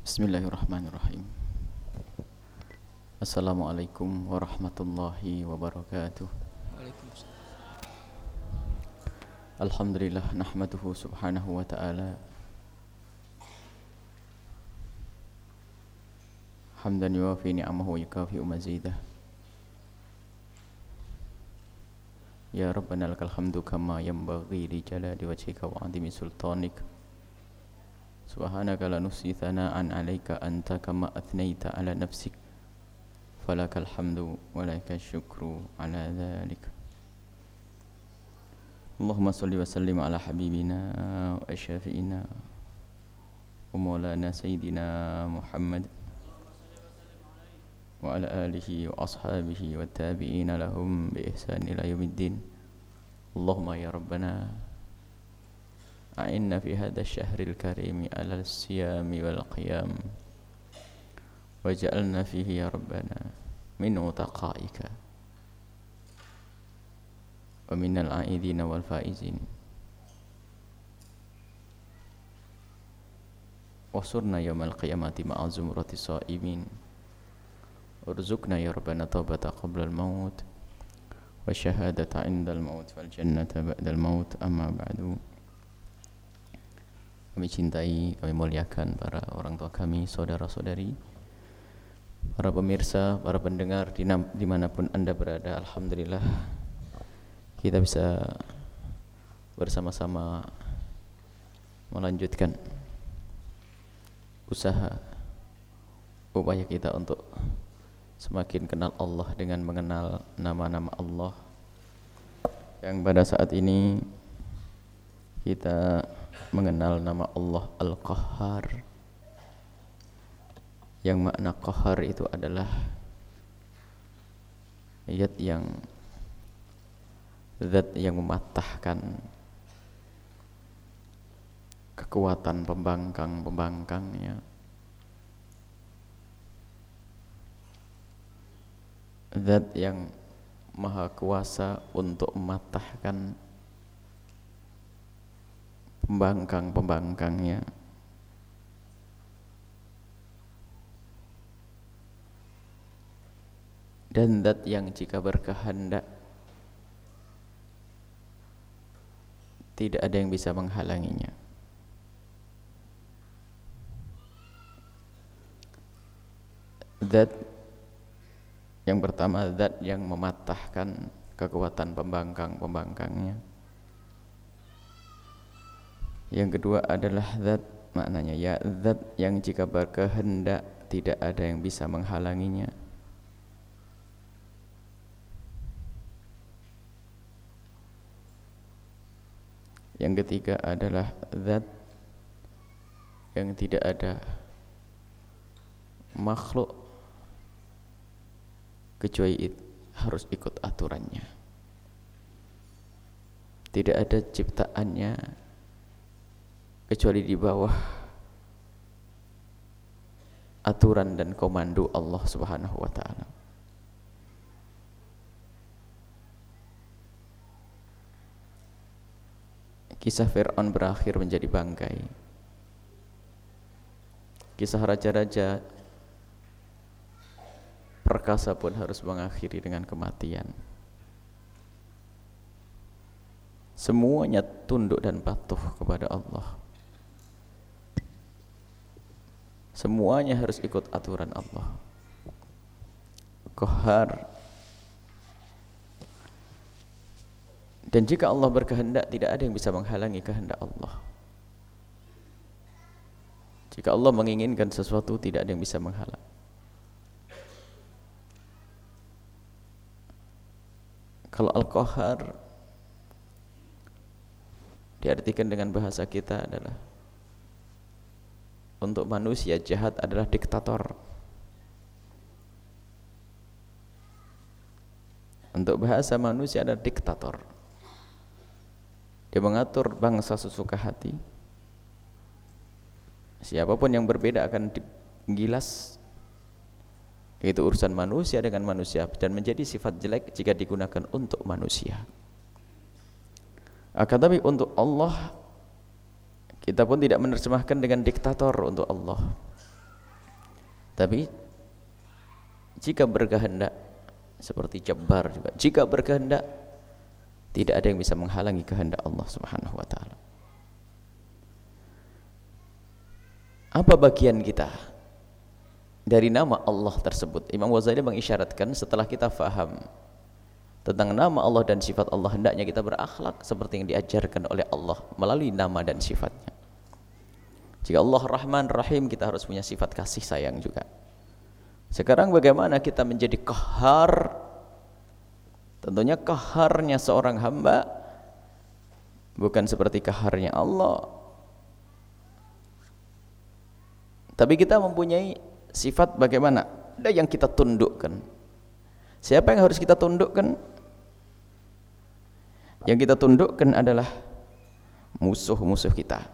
Bismillahirrahmanirrahim. Assalamualaikum warahmatullahi wabarakatuh. Waalaikumsalam. Alhamdulillah nahmaduhu subhanahu wa ta'ala hamdan yuwafi ni'amahu wa yukafi'u mazidah. Ya Rabbana lakal hamdu kama yanbaghi li jalali wajhika wa 'azimi sultanik. Subhanaka la nuhsi thana'an 'alaika anta kama athnaita 'ala nafsik. Falakal hamdu wa lakal syukru 'ala dhalik. Allahumma salli wa sallim ala habibina wa syafi'ina wa maulana sayyidina Muhammad wa ala alihi wa ashabihi wa tabi'ina lahum bi ihsan ila yaumiddin. Allahumma ya Rabbana a'inna fi hadha asy-syahril karim ala as-siyami wal qiyam waj'alna fihi ya Rabbana min utaqaika wa minal a'idina wal faizin wasurna yawmal qiyamati ma'a zumrati sha'imin urzuqna ya Rabbana taubata qabla al-maut wa syahadata 'inda al-maut wal jannata ba'da al-maut. Amma ba'du. Kami cintai, kami muliakan para orang tua kami, saudara-saudari, para pemirsa, para pendengar dimanapun Anda berada. Alhamdulillah kita bisa bersama-sama melanjutkan usaha upaya kita untuk semakin kenal Allah dengan mengenal nama-nama Allah, yang pada saat ini kita mengenal nama Allah Al-Qahhar, yang makna qahar itu adalah zat yang mematahkan kekuatan pembangkang-pembangkangnya, zat yang maha kuasa untuk mematahkan pembangkang-pembangkangnya, dan zat yang jika berkehendak tidak ada yang bisa menghalanginya. Zat yang pertama, zat yang mematahkan kekuatan pembangkang-pembangkangnya. Yang kedua adalah zat, maknanya ya zat yang jika berkehendak tidak ada yang bisa menghalanginya. Yang ketiga adalah zat yang tidak ada makhluk kecuali harus ikut aturannya. Tidak ada ciptaannya kecuali di bawah aturan dan komando Allah Subhanahu wa ta'ala. Kisah Fir'aun berakhir menjadi bangkai. Kisah raja-raja perkasa pun harus mengakhiri dengan kematian. Semuanya tunduk dan patuh kepada Allah. Semuanya harus ikut aturan Allah. Qahhar. Dan jika Allah berkehendak, tidak ada yang bisa menghalangi kehendak Allah. Jika Allah menginginkan sesuatu, tidak ada yang bisa menghalang. Kalau Al-Qahhar diartikan dengan bahasa kita adalah, untuk manusia jahat adalah diktator. Untuk bahasa manusia adalah diktator. Dia mengatur bangsa sesuka hati. Siapapun yang berbeda akan digilas. Itu urusan manusia dengan manusia, dan menjadi sifat jelek jika digunakan untuk manusia. Akan tapi untuk Allah, kita pun tidak menerjemahkan dengan diktator untuk Allah. Tapi jika berkehendak, seperti Jabbar juga, jika berkehendak tidak ada yang bisa menghalangi kehendak Allah Subhanahu wa taala. Apa bagian kita dari nama Allah tersebut? Imam Ghazali mengisyaratkan setelah kita faham tentang nama Allah dan sifat Allah, hendaknya kita berakhlak seperti yang diajarkan oleh Allah melalui nama dan sifatnya. Jika Allah Rahman Rahim, kita harus punya sifat kasih sayang juga. Sekarang bagaimana kita menjadi qahhar? Tentunya qahharnya seorang hamba bukan seperti qahharnya Allah, tapi kita mempunyai sifat bagaimana? Ada yang kita tundukkan. Siapa yang harus kita tundukkan? Yang kita tundukkan adalah musuh-musuh kita.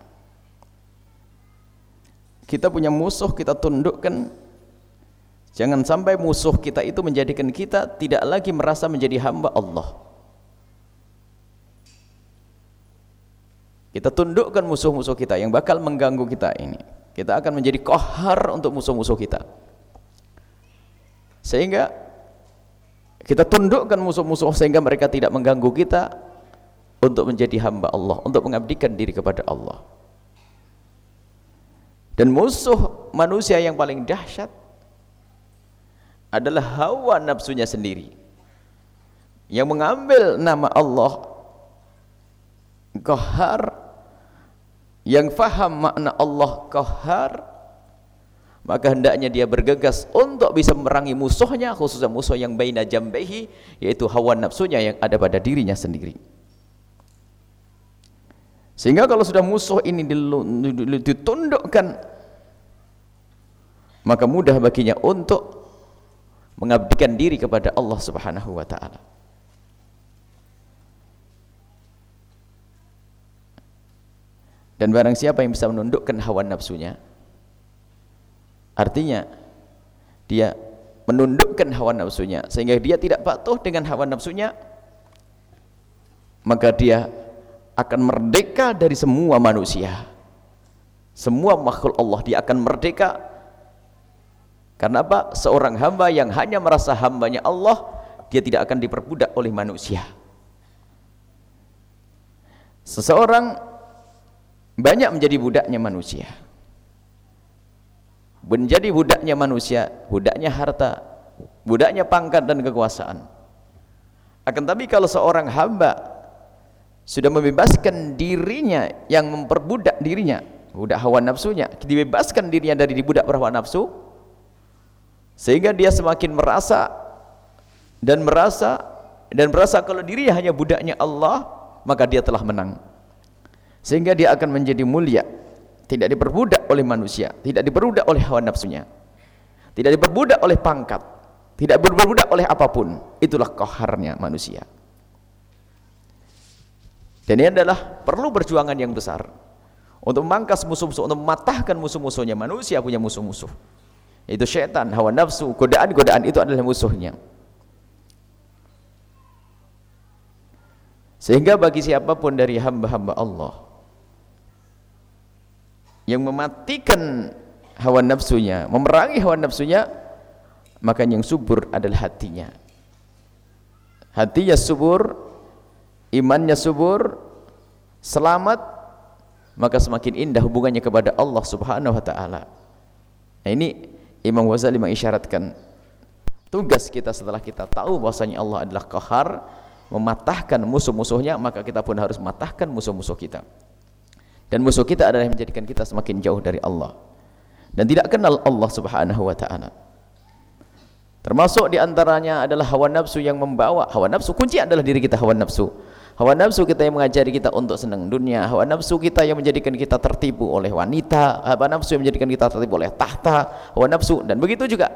Kita punya musuh, kita tundukkan. Jangan sampai musuh kita itu menjadikan kita tidak lagi merasa menjadi hamba Allah. Kita tundukkan musuh-musuh kita yang bakal mengganggu kita ini. Kita akan menjadi qahhar untuk musuh-musuh kita. Sehingga kita tundukkan musuh-musuh sehingga mereka tidak mengganggu kita untuk menjadi hamba Allah, untuk mengabdikan diri kepada Allah. Dan musuh manusia yang paling dahsyat adalah hawa nafsunya sendiri, yang mengambil nama Allah Qahhar, yang faham makna Allah Qahhar, maka hendaknya dia bergegas untuk bisa memerangi musuhnya, khususnya musuh yang baina jambehi, yaitu hawa nafsunya yang ada pada dirinya sendiri. Sehingga kalau sudah musuh ini ditundukkan, maka mudah baginya untuk mengabdikan diri kepada Allah Subhanahu wa taala. Dan barang siapa yang bisa menundukkan hawa nafsunya, artinya dia menundukkan hawa nafsunya sehingga dia tidak patuh dengan hawa nafsunya, maka dia akan merdeka dari semua manusia, semua makhluk Allah. Dia akan merdeka. Karena apa? Seorang hamba yang hanya merasa hambanya Allah, dia tidak akan diperbudak oleh manusia. Seseorang banyak menjadi budaknya manusia, menjadi budaknya manusia, budaknya harta, budaknya pangkat dan kekuasaan. Akan tapi kalau seorang hamba sudah membebaskan dirinya yang memperbudak dirinya, budak hawa nafsunya, dibebaskan dirinya dari dibudak hawa nafsu, sehingga dia semakin merasa kalau dirinya hanya budaknya Allah, maka dia telah menang. Sehingga dia akan menjadi mulia, tidak diperbudak oleh manusia, tidak diperbudak oleh hawa nafsunya, tidak diperbudak oleh pangkat, tidak diperbudak oleh apapun. Itulah qahharnya manusia. Dan ini adalah perlu perjuangan yang besar untuk memangkas musuh-musuh, untuk mematahkan musuh-musuhnya. Manusia punya musuh-musuh, yaitu syaitan, hawa nafsu, godaan-godaan itu adalah musuhnya. Sehingga bagi siapapun dari hamba-hamba Allah yang mematikan hawa nafsunya, memerangi hawa nafsunya, maka yang subur adalah hatinya. Hatinya subur, imannya subur, selamat, maka semakin indah hubungannya kepada Allah Subhanahu wa taala. Nah, ini Imam Ghazali mengisyaratkan tugas kita setelah kita tahu bahwasanya Allah adalah Qahhar, mematahkan musuh-musuhnya, maka kita pun harus mematahkan musuh-musuh kita. Dan musuh kita adalah yang menjadikan kita semakin jauh dari Allah dan tidak kenal Allah Subhanahu wa taala. Termasuk diantaranya adalah hawa nafsu yang membawa. Hawa nafsu, kunci adalah diri kita, hawa nafsu. Hawa nafsu kita yang mengajari kita untuk senang dunia, hawa nafsu kita yang menjadikan kita tertipu oleh wanita, hawa nafsu yang menjadikan kita tertipu oleh tahta, hawa nafsu, dan begitu juga.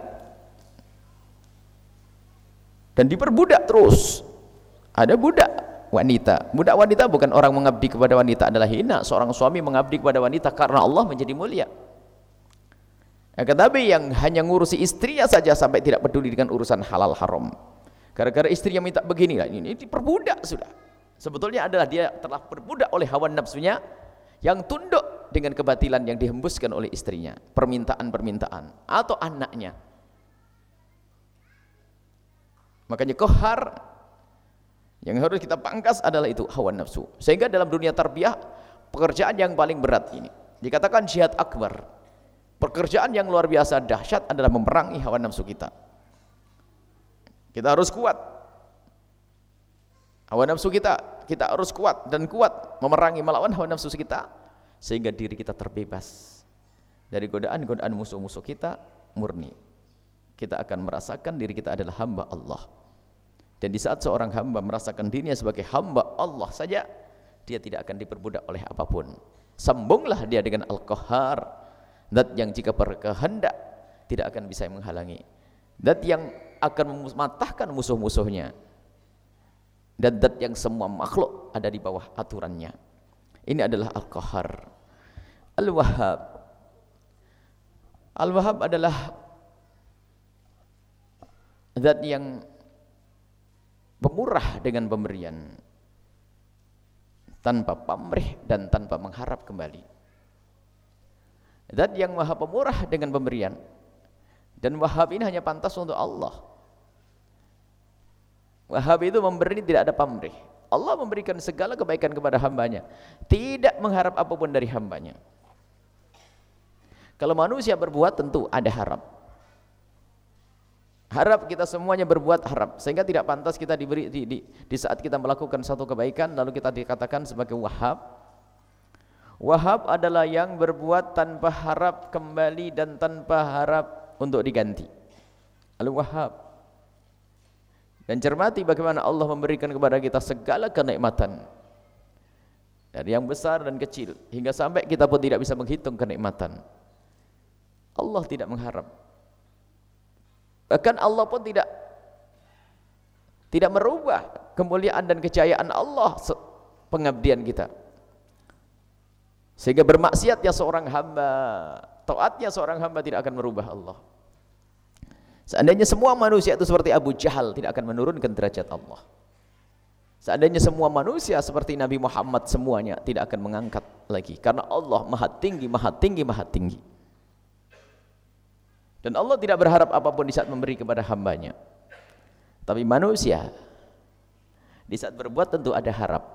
Dan diperbudak terus. Ada budak wanita. Budak wanita bukan orang mengabdi kepada wanita adalah hina. Seorang suami mengabdi kepada wanita karena Allah menjadi mulia. Tetapi yang hanya ngurusi istrinya saja sampai tidak peduli dengan urusan halal haram, gara-gara istrinya minta begini, ini diperbudak sudah. Sebetulnya adalah dia telah berbudak oleh hawa nafsunya yang tunduk dengan kebatilan yang dihembuskan oleh istrinya, permintaan-permintaan atau anaknya. Makanya qahar yang harus kita pangkas adalah itu hawa nafsu. Sehingga dalam dunia tarbiyah, pekerjaan yang paling berat ini dikatakan jihad akbar. Pekerjaan yang luar biasa dahsyat adalah memerangi hawa nafsu kita. Kita harus kuat. Hawa nafsu kita harus kuat dan kuat memerangi, melawan hawa nafsu kita sehingga diri kita terbebas dari godaan-godaan musuh-musuh kita murni. Kita akan merasakan diri kita adalah hamba Allah. Dan di saat seorang hamba merasakan dirinya sebagai hamba Allah saja, dia tidak akan diperbudak oleh apapun. Sambunglah dia dengan Al-Qahhar, zat yang jika berkehendak tidak akan bisa menghalangi, zat yang akan mematahkan musuh-musuhnya, dan zat yang semua makhluk ada di bawah aturannya. Ini adalah Al-Qahhar. Al-Wahhab. Al-Wahhab adalah zat yang pemurah dengan pemberian, tanpa pamrih dan tanpa mengharap kembali. Zat yang maha pemurah dengan pemberian, dan Wahhab ini hanya pantas untuk Allah. Wahhab itu memberi, tidak ada pamrih. Allah memberikan segala kebaikan kepada hambanya, tidak mengharap apapun dari hambanya. Kalau manusia berbuat tentu ada harap. Harap, kita semuanya berbuat harap, sehingga tidak pantas kita diberi di saat kita melakukan satu kebaikan lalu kita dikatakan sebagai Wahhab. Wahhab adalah yang berbuat tanpa harap kembali dan tanpa harap untuk diganti. Al-Wahhab. Dan cermati bagaimana Allah memberikan kepada kita segala kenikmatan, dari yang besar dan kecil, hingga sampai kita pun tidak bisa menghitung kenikmatan. Allah tidak mengharap. Bahkan Allah pun tidak merubah kemuliaan dan kejayaan Allah pengabdian kita. Sehingga bermaksiatnya seorang hamba, taatnya seorang hamba tidak akan merubah Allah. Seandainya semua manusia itu seperti Abu Jahal, tidak akan menurunkan derajat Allah. Seandainya semua manusia seperti Nabi Muhammad, semuanya tidak akan mengangkat lagi, karena Allah maha tinggi, maha tinggi, maha tinggi. Dan Allah tidak berharap apapun di saat memberi kepada hambanya. Tapi manusia di saat berbuat tentu ada harap.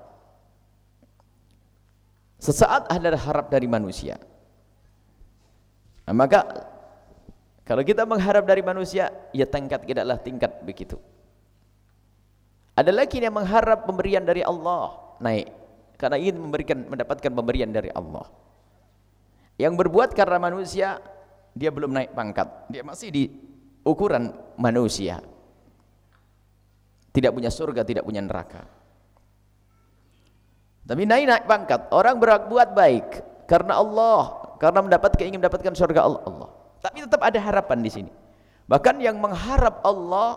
Sesaat ada harap dari manusia. Nah, maka kalau kita mengharap dari manusia, ya tingkat tidaklah tingkat begitu. Ada lagi yang mengharap pemberian dari Allah naik, karena ingin mendapatkan pemberian dari Allah. Yang berbuat karena manusia, dia belum naik pangkat, dia masih di ukuran manusia, tidak punya surga, tidak punya neraka. Tapi naik pangkat, orang berbuat baik karena Allah, karena ingin mendapatkan surga Allah. Tapi tetap ada harapan di sini. Bahkan yang mengharap Allah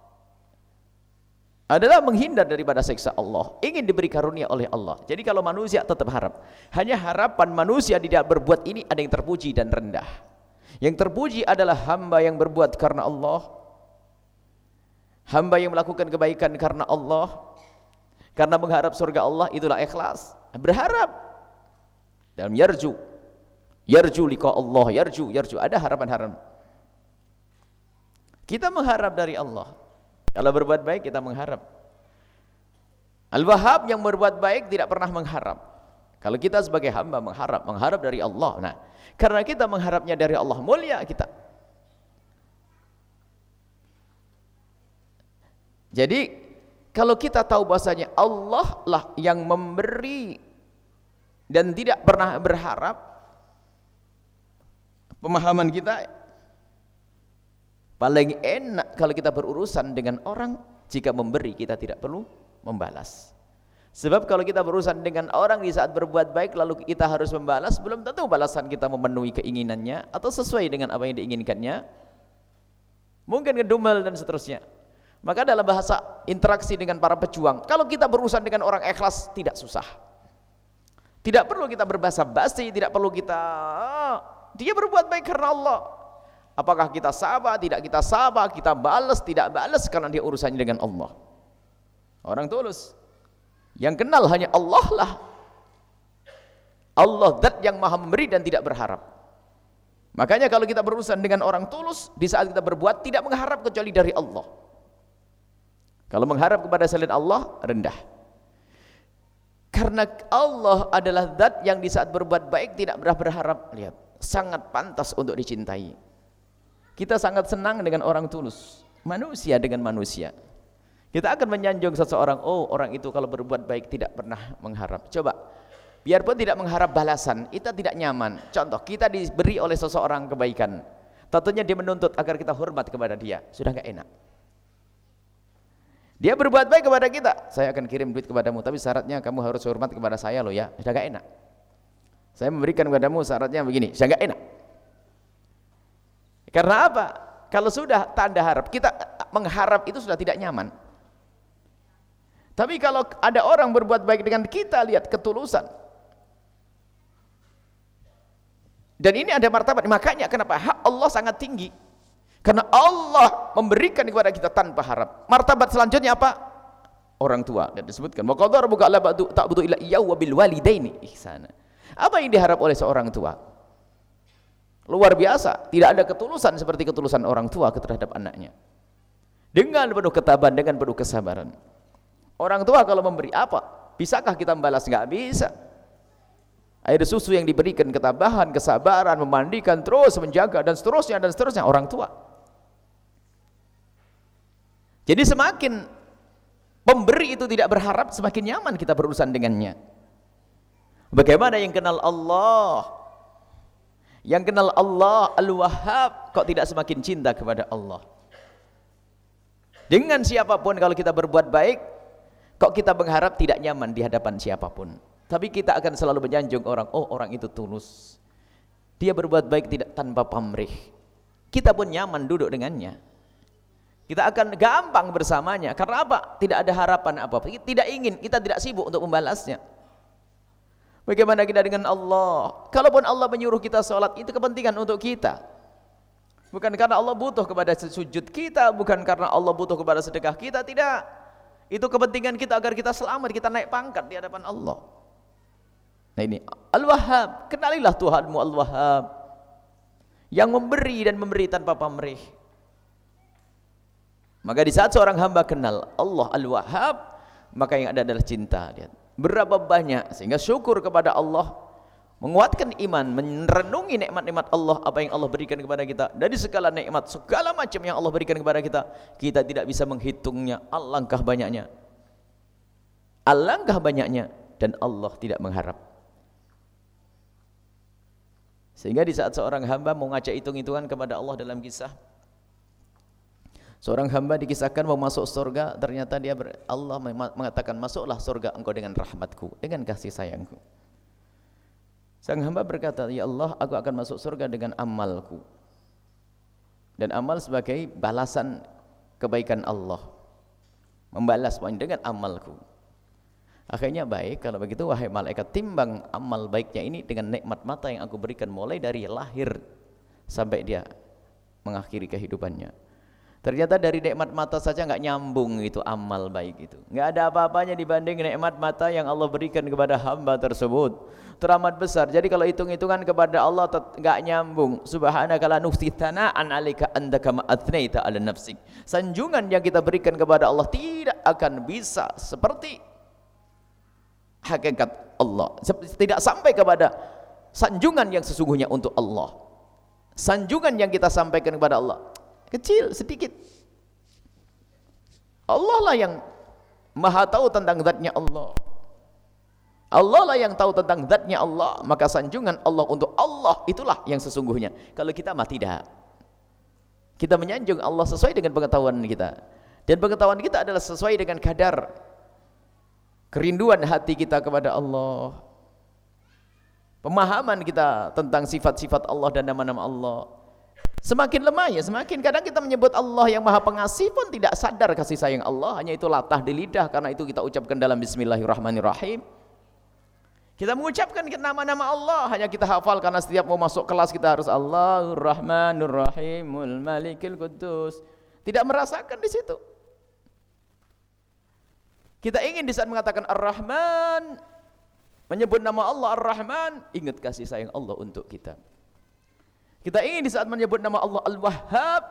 adalah menghindar daripada siksa Allah, ingin diberi karunia oleh Allah. Jadi kalau manusia tetap harap, hanya harapan manusia tidak berbuat ini ada yang terpuji dan rendah. Yang terpuji adalah hamba yang berbuat karena Allah, hamba yang melakukan kebaikan karena Allah, karena mengharap surga Allah, itulah ikhlas. Berharap dalam yarju liqa Allah, yarju, ada harapan-harapan. Kita mengharap dari Allah. Kalau berbuat baik kita mengharap. Al-Wahhab yang berbuat baik tidak pernah mengharap. Kalau kita sebagai hamba mengharap dari Allah. Nah, karena kita mengharapnya dari Allah, mulia kita. Jadi kalau kita tahu bahasanya Allah lah yang memberi dan tidak pernah berharap, pemahaman kita paling enak kalau kita berurusan dengan orang, jika memberi kita tidak perlu membalas. Sebab kalau kita berurusan dengan orang di saat berbuat baik lalu kita harus membalas, belum tentu balasan kita memenuhi keinginannya atau sesuai dengan apa yang diinginkannya, mungkin ngedumel dan seterusnya. Maka dalam bahasa interaksi dengan para pejuang, kalau kita berurusan dengan orang ikhlas tidak susah, tidak perlu kita berbahasa basi, tidak perlu kita dia berbuat baik karena Allah. Apakah kita sabar, tidak kita sabar, kita balas, tidak balas, karena dia urusannya dengan Allah. Orang tulus yang kenal hanya Allah lah. Allah zat yang maha memberi dan tidak berharap. Makanya kalau kita berurusan dengan orang tulus, di saat kita berbuat tidak mengharap kecuali dari Allah. Kalau mengharap kepada selain Allah, rendah. Karena Allah adalah zat yang di saat berbuat baik tidak pernah berharap. Lihat, sangat pantas untuk dicintai. Kita sangat senang dengan orang tulus, manusia dengan manusia. Kita akan menyanjung seseorang, oh orang itu kalau berbuat baik tidak pernah mengharap. Coba, biarpun tidak mengharap balasan, kita tidak nyaman. Contoh, kita diberi oleh seseorang kebaikan, tentunya dia menuntut agar kita hormat kepada dia, sudah enggak enak. Dia berbuat baik kepada kita, saya akan kirim duit kepadamu, tapi syaratnya kamu harus hormat kepada saya loh ya, sudah enggak enak. Saya memberikan kepadamu syaratnya begini, sudah enggak enak. Karena apa? Kalau sudah tanda harap, kita mengharap itu sudah tidak nyaman. Tapi kalau ada orang berbuat baik dengan kita, lihat ketulusan. Dan ini ada martabat, makanya kenapa hak Allah sangat tinggi. Karena Allah memberikan kepada kita tanpa harap. Martabat selanjutnya apa? Orang tua. Dan disebutkan, wa qadara rabbuka alla ta'budu illa iyyahu wa bil walidaini ihsana. Apa yang diharap oleh seorang tua? Luar biasa, tidak ada ketulusan seperti ketulusan orang tua terhadap anaknya. Dengan penuh ketabahan, dengan penuh kesabaran. Orang tua kalau memberi apa? Bisakah kita membalas? Enggak bisa. Air susu yang diberikan ketabahan, kesabaran, memandikan, terus menjaga dan seterusnya orang tua. Jadi semakin pemberi itu tidak berharap, semakin nyaman kita berurusan dengannya. Bagaimana yang kenal Allah? Yang kenal Allah Al-Wahhab kok tidak semakin cinta kepada Allah? Dengan siapapun kalau kita berbuat baik, kok kita mengharap tidak nyaman di hadapan siapapun. Tapi kita akan selalu menyanjung orang, oh orang itu tulus. Dia berbuat baik tidak tanpa pamrih. Kita pun nyaman duduk dengannya. Kita akan gampang bersamanya. Karena apa? Tidak ada harapan apa-apa. Tidak ingin, kita tidak sibuk untuk membalasnya. Bagaimana kita dengan Allah? Kalaupun Allah menyuruh kita sholat, itu kepentingan untuk kita. Bukan karena Allah butuh kepada sujud kita, bukan karena Allah butuh kepada sedekah kita, tidak. Itu kepentingan kita agar kita selamat, kita naik pangkat di hadapan Allah. Nah ini, Al-Wahhab, kenalilah Tuhanmu Al-Wahhab, yang memberi dan memberi tanpa pamrih. Maka di saat seorang hamba kenal Allah Al-Wahhab, maka yang ada adalah cinta. Lihat. Berapa banyak sehingga syukur kepada Allah, menguatkan iman, merenungi nikmat-nikmat Allah, apa yang Allah berikan kepada kita dari segala nikmat, segala macam yang Allah berikan kepada kita, kita tidak bisa menghitungnya, alangkah banyaknya, dan Allah tidak mengharap. Sehingga di saat seorang hamba mau ngajak hitung-hitungan kepada Allah dalam kisah, seorang hamba dikisahkan mau masuk surga, ternyata Allah mengatakan, masuklah surga engkau dengan rahmatku, dengan kasih sayangku. Sang hamba berkata, ya Allah, aku akan masuk surga dengan amalku. Dan amal sebagai balasan kebaikan Allah. Membalas dengan amalku. Akhirnya baik, kalau begitu wahai malaikat, timbang amal baiknya ini dengan nikmat mata yang aku berikan mulai dari lahir sampai dia mengakhiri kehidupannya. Ternyata dari nikmat mata saja enggak nyambung itu amal baik itu. Enggak ada apa-apanya dibanding nikmat mata yang Allah berikan kepada hamba tersebut. Teramat besar. Jadi kalau hitung-hitungan kepada Allah enggak nyambung. Subhanaka la nuhsi tsana'an 'alaika anta kama athnaita 'ala nafsik. Sanjungan yang kita berikan kepada Allah tidak akan bisa seperti hakikat Allah. Tidak sampai kepada sanjungan yang sesungguhnya untuk Allah. Sanjungan yang kita sampaikan kepada Allah kecil, sedikit. Allah lah yang maha tahu tentang zatnya Allah. Allah lah yang tahu tentang zatnya Allah. Maka sanjungan Allah untuk Allah itulah yang sesungguhnya. Kalau kita mah tidak. Kita menyanjung Allah sesuai dengan pengetahuan kita. Dan pengetahuan kita adalah sesuai dengan kadar kerinduan hati kita kepada Allah. Pemahaman kita tentang sifat-sifat Allah dan nama-nama Allah semakin lemah ya, semakin kadang kita menyebut Allah yang maha pengasih pun tidak sadar kasih sayang Allah, hanya itu latah di lidah, karena itu kita ucapkan dalam bismillahirrahmanirrahim. Kita mengucapkan nama-nama Allah, hanya kita hafal karena setiap mau masuk kelas kita harus Allahur Rahmanur Rahimul Malikil Quddus. Tidak merasakan di situ. Kita ingin di saat mengatakan Ar-Rahman menyebut nama Allah Ar-Rahman, ingat kasih sayang Allah untuk kita. Kita ingin di saat menyebut nama Allah Al-Wahhab,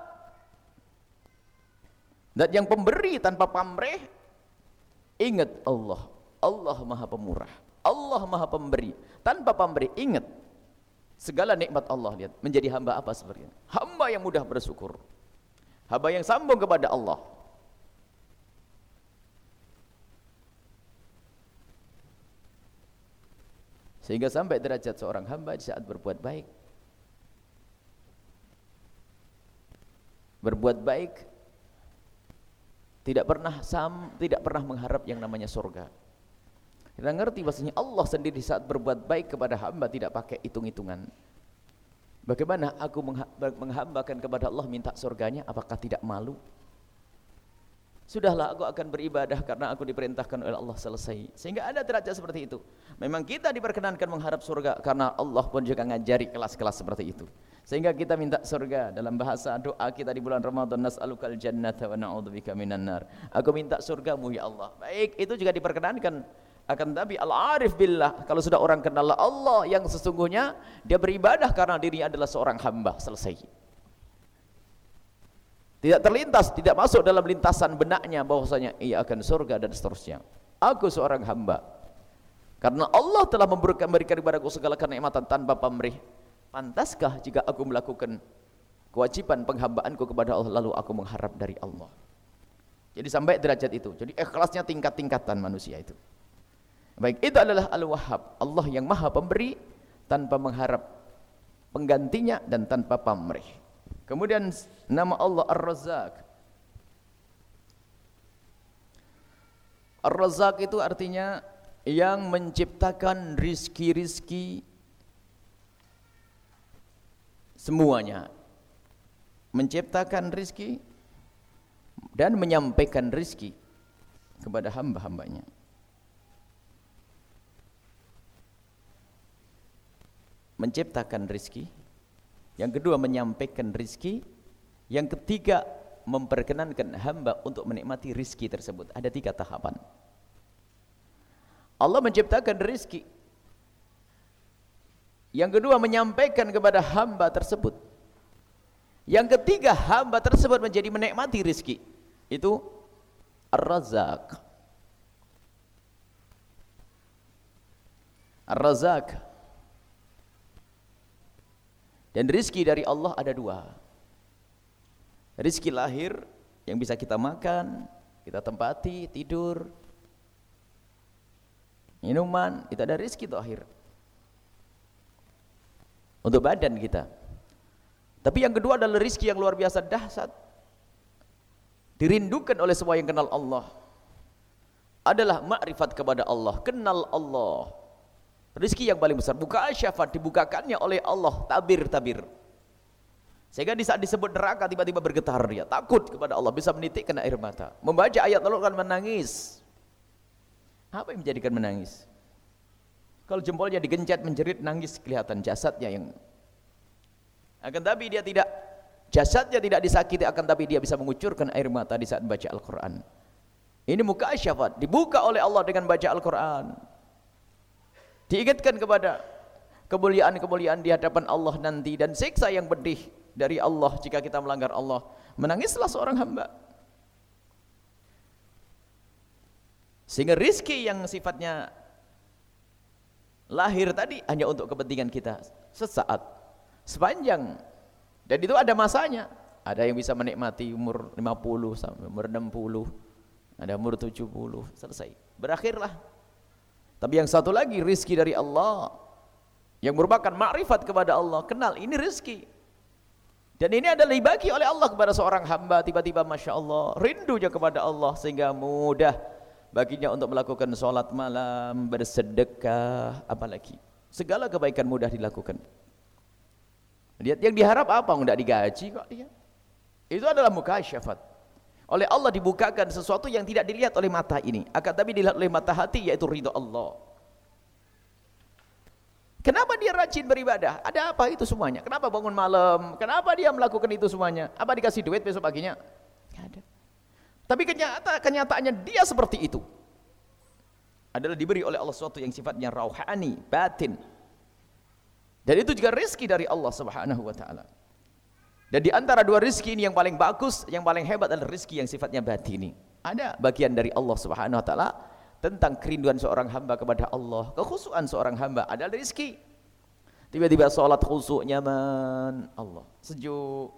dan yang pemberi tanpa pamrih, ingat Allah. Allah Maha Pemurah, Allah Maha Pemberi tanpa pamrih. Ingat segala nikmat Allah. Lihat, menjadi hamba apa sebenarnya? Hamba yang mudah bersyukur, hamba yang sambung kepada Allah. Sehingga sampai derajat seorang hamba di saat berbuat baik, tidak pernah mengharap yang namanya surga. Kita ngerti bahasanya Allah sendiri di saat berbuat baik kepada hamba tidak pakai hitung-hitungan. Bagaimana aku menghambakan kepada Allah minta surganya, apakah tidak malu? Sudahlah, aku akan beribadah karena aku diperintahkan oleh Allah, selesai. Sehingga ada derajat seperti itu. Memang kita diperkenankan mengharap surga karena Allah pun juga ngajari kelas-kelas seperti itu. Sehingga kita minta surga. Dalam bahasa doa kita di bulan Ramadan, nas'alukal jannata wa na'udzubika minan nar. Aku minta surgamu ya Allah. Baik, itu juga diperkenankan. Akan tapi al-arif billah, kalau sudah orang kenal Allah yang sesungguhnya, dia beribadah karena dirinya adalah seorang hamba, selesai. Tidak terlintas, tidak masuk dalam lintasan benaknya bahwasanya ia akan surga dan seterusnya. Aku seorang hamba karena Allah telah memberikan kepadaku segala kenikmatan tanpa pamrih. Pantaskah jika aku melakukan kewajiban penghambaanku kepada Allah lalu aku mengharap dari Allah? Jadi sampai derajat itu. Jadi ikhlasnya tingkat-tingkatan manusia itu. Baik, itu adalah Al-Wahhab, Allah yang Maha Pemberi tanpa mengharap penggantinya dan tanpa pamrih. Kemudian nama Allah Ar-Razzaq. Ar-Razzaq itu artinya yang menciptakan rizki-rizki semuanya. Menciptakan rizki dan menyampaikan rizki kepada hamba-hambanya. Menciptakan rizki, yang kedua menyampaikan rizki, yang ketiga memperkenankan hamba untuk menikmati rizki tersebut. Ada 3 tahapan. Allah menciptakan rizki, yang kedua menyampaikan kepada hamba tersebut, yang ketiga hamba tersebut menjadi menikmati rizki. Itu Ar-Razzaq. Ar-Razzaq. Dan rizki dari Allah ada 2. Rizki lahir yang bisa kita makan, kita tempati, tidur, minuman, itu ada rizki zahir untuk badan kita. Tapi yang kedua adalah rizki yang luar biasa dahsyat, dirindukan oleh semua yang kenal Allah, adalah makrifat kepada Allah, kenal Allah. Rizki yang paling besar, buka syafat, dibukakannya oleh Allah, tabir-tabir. Sehingga di saat disebut neraka tiba-tiba bergetar dia, takut kepada Allah, bisa menitikkan air mata. Membaca ayat Allah kan menangis. Apa yang menjadikan menangis? Kalau jempolnya digencet, menjerit, nangis, kelihatan jasadnya yang. Akan tapi dia tidak, jasadnya tidak disakiti, akan tapi dia bisa mengucurkan air mata di saat baca Al-Quran. Ini muka syafat, dibuka oleh Allah dengan baca Al-Quran. Diingatkan kepada kemuliaan-kemuliaan di hadapan Allah nanti dan siksa yang pedih dari Allah jika kita melanggar Allah. Menangislah seorang hamba. Sehingga rizki yang sifatnya lahir tadi hanya untuk kepentingan kita sesaat, sepanjang, dan itu ada masanya. Ada yang bisa menikmati umur 50 sampai umur 60, ada umur 70, selesai, berakhirlah. Tapi yang satu lagi rizki dari Allah yang merupakan makrifat kepada Allah, kenal ini rizki, dan ini adalah dibagi oleh Allah kepada seorang hamba. Tiba-tiba Masya Allah rindunya kepada Allah sehingga mudah baginya untuk melakukan sholat malam, bersedekah, apalagi segala kebaikan mudah dilakukan. Lihat yang diharap apa? Enggak digaji kok dia. Itu adalah mukasyafat. Oleh Allah dibukakan sesuatu yang tidak dilihat oleh mata ini, akan tapi dilihat oleh mata hati, yaitu ridha Allah. Kenapa dia rajin beribadah? Ada apa itu semuanya? Kenapa bangun malam? Kenapa dia melakukan itu semuanya? Apa dikasih duit besok paginya? Tidak ada. Tapi kenyataannya dia seperti itu. adalah diberi oleh Allah sesuatu yang sifatnya rauhani, batin. Dan itu juga rezeki dari Allah Subhanahu wa taala. Dan di antara dua rezeki ini yang paling bagus, yang paling hebat adalah rezeki yang sifatnya batini. Ada bagian dari Allah Subhanahu wa taala tentang kerinduan seorang hamba kepada Allah, kekhusyuan seorang hamba adalah rezeki. Tiba-tiba salat khusyuk, nyaman, Allah sejuk.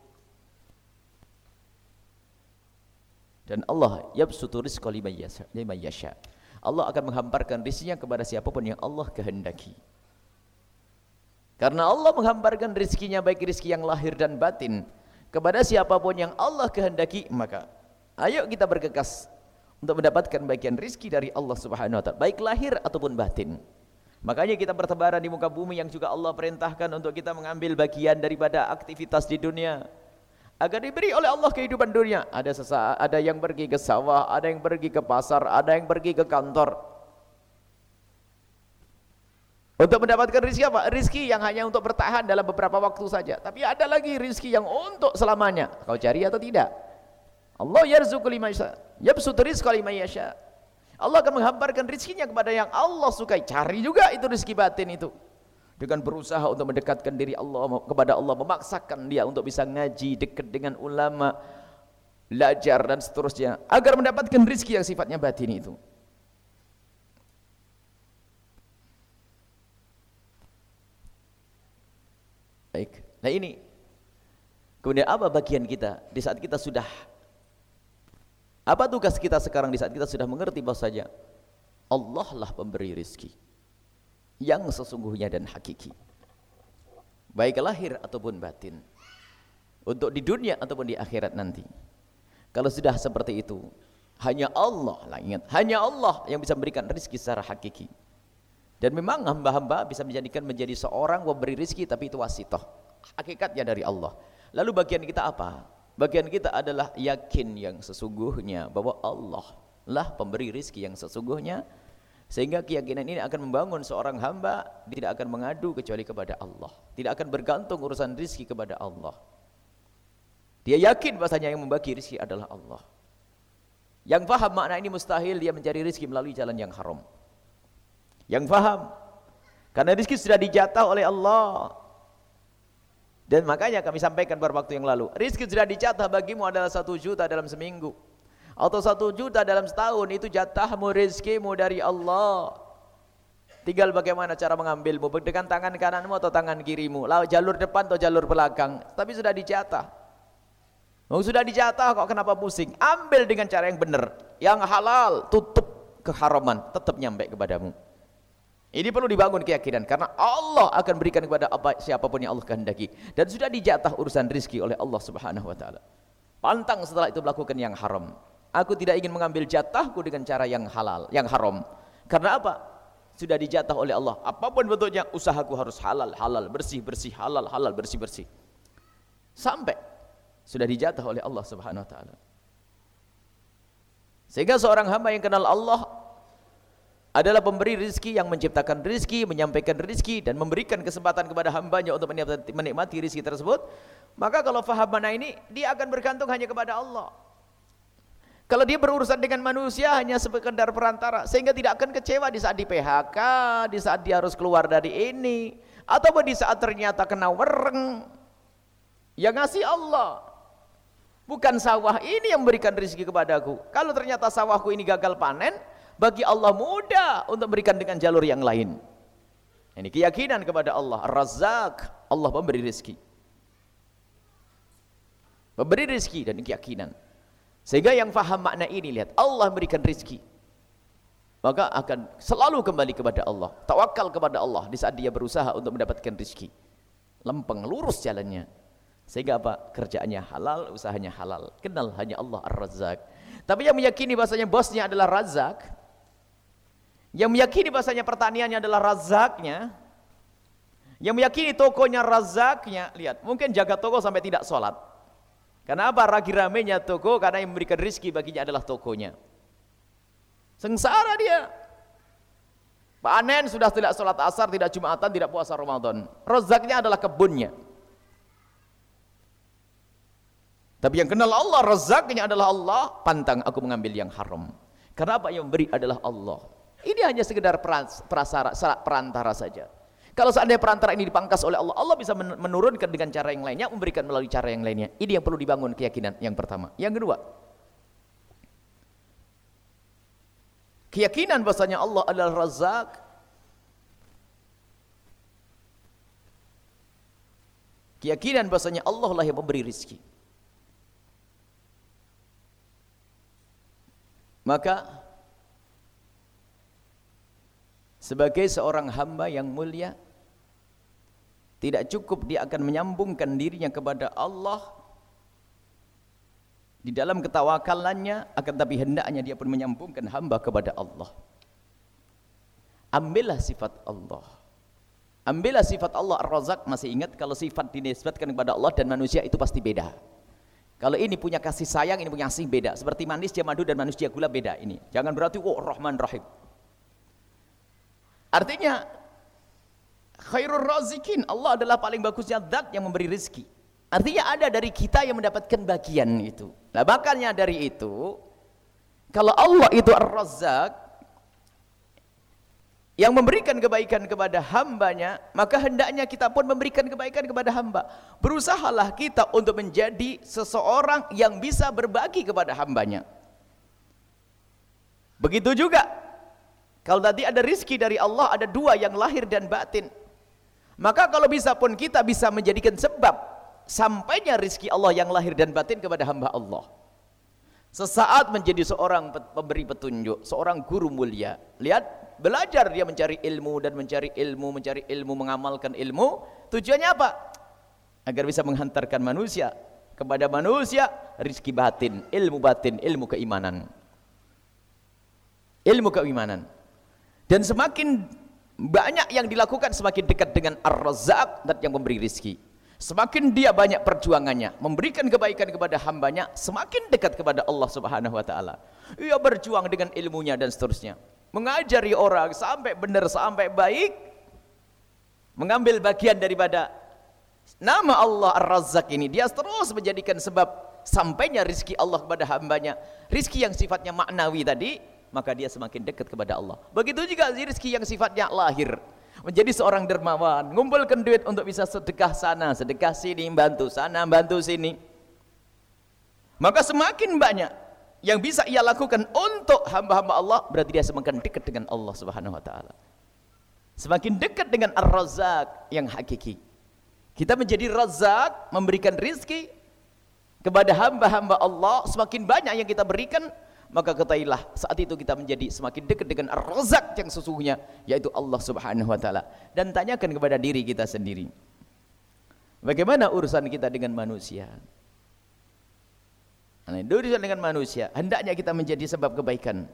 Dan Allah yabsutu rizqa liman yasha. Allah akan menghamparkan rezekinya kepada siapapun yang Allah kehendaki. Karena Allah menghamparkan rezekinya baik rezeki yang lahir dan batin kepada siapapun yang Allah kehendaki, maka ayo kita bergegas untuk mendapatkan bagian rezeki dari Allah Subhanahu wa taala, baik lahir ataupun batin. Makanya kita bertebaran di muka bumi yang juga Allah perintahkan untuk kita mengambil bagian daripada aktivitas di dunia agar diberi oleh Allah kehidupan dunia. Ada yang pergi ke sawah, ada yang pergi ke pasar, ada yang pergi ke kantor. Untuk mendapatkan rezeki apa? Rezeki yang hanya untuk bertahan dalam beberapa waktu saja. Tapi ada lagi rezeki yang untuk selamanya. Kau cari atau tidak? Allah yarzuqu liman yasha, yabsutu rizqa liman yasha. Allah akan menghamparkan rezekinya kepada yang Allah sukai. Cari juga itu rezeki batin itu. Dengan berusaha untuk mendekatkan diri Allah kepada Allah, memaksakan dia untuk bisa ngaji, dekat dengan ulama, belajar dan seterusnya agar mendapatkan rezeki yang sifatnya batin itu. Baik. Nah ini. Kemudian apa bagian kita di saat kita sudah, apa tugas kita sekarang di saat kita sudah mengerti bahwasanya Allah lah pemberi rezeki yang sesungguhnya dan hakiki, baik lahir ataupun batin, untuk di dunia ataupun di akhirat nanti. Kalau sudah seperti itu, hanya Allah lah, ingat, hanya Allah yang bisa memberikan rezeki secara hakiki. Dan memang hamba-hamba bisa menjadi seorang pemberi rezeki, tapi itu wasitoh, hakikatnya dari Allah. Lalu bagian kita apa? Bagian kita adalah yakin yang sesungguhnya bahwa Allah lah pemberi rezeki yang sesungguhnya, sehingga keyakinan ini akan membangun seorang hamba tidak akan mengadu kecuali kepada Allah, tidak akan bergantung urusan rezeki kepada Allah. Dia yakin bahasanya yang membagi rezeki adalah Allah. Yang faham makna ini mustahil dia mencari rezeki melalui jalan yang haram. Yang faham, karena rezeki sudah dijatah oleh Allah. Dan makanya kami sampaikan beberapa waktu yang lalu, rezeki sudah dijatah bagimu adalah 1 juta dalam seminggu, atau 1 juta dalam setahun. Itu jatahmu, rezekimu dari Allah. Tinggal bagaimana cara mengambilmu, dengan tangan kananmu atau tangan kirimu, lalu jalur depan atau jalur belakang. Tapi sudah dijatah. Sudah dijatah kok kenapa pusing? Ambil dengan cara yang benar, yang halal, tutup keharaman, tetap nyampe kepadamu. Ini perlu dibangun keyakinan, karena Allah akan berikan kepada siapapun yang Allah kehendaki, dan sudah dijatah urusan rizki oleh Allah Subhanahu wa taala. Pantang setelah itu melakukan yang haram. Aku tidak ingin mengambil jatahku dengan cara yang halal, yang haram. Karena apa? Sudah dijatah oleh Allah. Apapun bentuknya, usahaku harus halal, halal, bersih, bersih, halal, halal, bersih, bersih. Sampai sudah dijatah oleh Allah Subhanahu wa taala. Sehingga seorang hamba yang kenal Allah adalah pemberi rizki, yang menciptakan rizki, menyampaikan rizki, dan memberikan kesempatan kepada hambanya untuk menikmati rizki tersebut. Maka kalau faham mana ini, dia akan bergantung hanya kepada Allah. Kalau dia berurusan dengan manusia hanya sekedar perantara, sehingga tidak akan kecewa di saat di PHK, di saat dia harus keluar dari ini, ataupun di saat ternyata kena wereng. Yang ngasih Allah, bukan sawah ini yang memberikan rizki kepadaku. Kalau ternyata sawahku ini gagal panen, bagi Allah mudah untuk memberikan dengan jalur yang lain. Ini keyakinan kepada Allah. Ar-Razzaq, Allah pemberi rezeki. Pemberi rezeki dan keyakinan. Sehingga yang faham makna ini, lihat, Allah memberikan rezeki, maka akan selalu kembali kepada Allah. Tawakal kepada Allah di saat dia berusaha untuk mendapatkan rezeki. Lempeng, lurus jalannya. Sehingga apa? Kerjaannya halal, usahanya halal. Kenal hanya Allah Ar-Razzaq. Tapi yang meyakini bahasanya bosnya adalah Razzaq, yang meyakini bahasanya pertaniannya adalah razaknya, yang meyakini tokonya razaknya, lihat, mungkin jaga toko sampai tidak sholat. Karena apa? Ragi-ramenya toko, karena yang memberikan rizki baginya adalah tokonya. Sengsara dia. Panen sudah tidak sholat asar, tidak jumatan, tidak puasa Ramadan. Razaknya adalah kebunnya. Tapi yang kenal Allah, razaknya adalah Allah, pantang aku mengambil yang haram. Karena apa? Yang memberi adalah Allah. Ini hanya sekedar perantara saja. Kalau seandainya perantara ini dipangkas oleh Allah, Allah bisa menurunkan dengan cara yang lainnya, memberikan melalui cara yang lainnya. Ini yang perlu dibangun keyakinan yang pertama. Yang kedua, keyakinan bahasanya Allah adalah Razzaq. Keyakinan bahasanya Allah lah yang memberi rizki. Maka sebagai seorang hamba yang mulia, tidak cukup dia akan menyambungkan dirinya kepada Allah di dalam ketawakalannya, akan tapi hendaknya dia pun menyambungkan hamba kepada Allah. Ambillah sifat Allah. Ambillah sifat Allah Ar-Razzaq. Masih ingat kalau sifat dinisbatkan kepada Allah dan manusia itu pasti beda. Kalau ini punya kasih sayang, ini punya kasih beda. Seperti manisnya madu dan manisnya gula beda ini. Jangan berarti Rahman Rahim. Artinya khairur razikin, Allah adalah paling bagusnya zat yang memberi rezeki. Artinya ada dari kita yang mendapatkan bagian itu. Nah, makanya dari itu, kalau Allah itu Ar-Razzaq yang memberikan kebaikan kepada hambanya, maka hendaknya kita pun memberikan kebaikan kepada hamba. Berusahalah kita untuk menjadi seseorang yang bisa berbagi kepada hambanya. Begitu juga kalau tadi ada rizki dari Allah, ada dua yang lahir dan batin. Maka kalau bisa pun kita bisa menjadikan sebab sampainya rizki Allah yang lahir dan batin kepada hamba Allah. Sesaat menjadi seorang pemberi petunjuk, seorang guru mulia. Lihat, belajar dia mencari ilmu dan mencari ilmu, mengamalkan ilmu. Tujuannya apa? Agar bisa menghantarkan manusia kepada manusia rizki batin, ilmu keimanan. Ilmu keimanan. Dan semakin banyak yang dilakukan, semakin dekat dengan Ar-Razzaq, dan yang memberi rizki. Semakin dia banyak perjuangannya memberikan kebaikan kepada hambanya, semakin dekat kepada Allah Subhanahu wa ta'ala. Ia berjuang dengan ilmunya dan seterusnya, mengajari orang sampai benar, sampai baik, mengambil bagian daripada nama Allah Ar-Razzaq ini. Dia terus menjadikan sebab sampainya rizki Allah kepada hambanya, rizki yang sifatnya maknawi tadi, maka dia semakin dekat kepada Allah. Begitu juga rezeki yang sifatnya lahir, menjadi seorang dermawan, ngumpulkan duit untuk bisa sedekah sana, sedekah sini, bantu sana, bantu sini. Maka semakin banyak yang bisa ia lakukan untuk hamba-hamba Allah, berarti dia semakin dekat dengan Allah Subhanahu wa ta'ala. Semakin dekat dengan Ar-Razzaq yang hakiki. Kita menjadi Razzaq, memberikan rizki kepada hamba-hamba Allah, semakin banyak yang kita berikan, maka ketahuilah saat itu kita menjadi semakin dekat dengan Ar-Razzaq yang sesungguhnya, yaitu Allah Subhanahu wa ta'ala. Dan tanyakan kepada diri kita sendiri, bagaimana urusan kita dengan manusia? Urusan dengan manusia, hendaknya kita menjadi sebab kebaikan.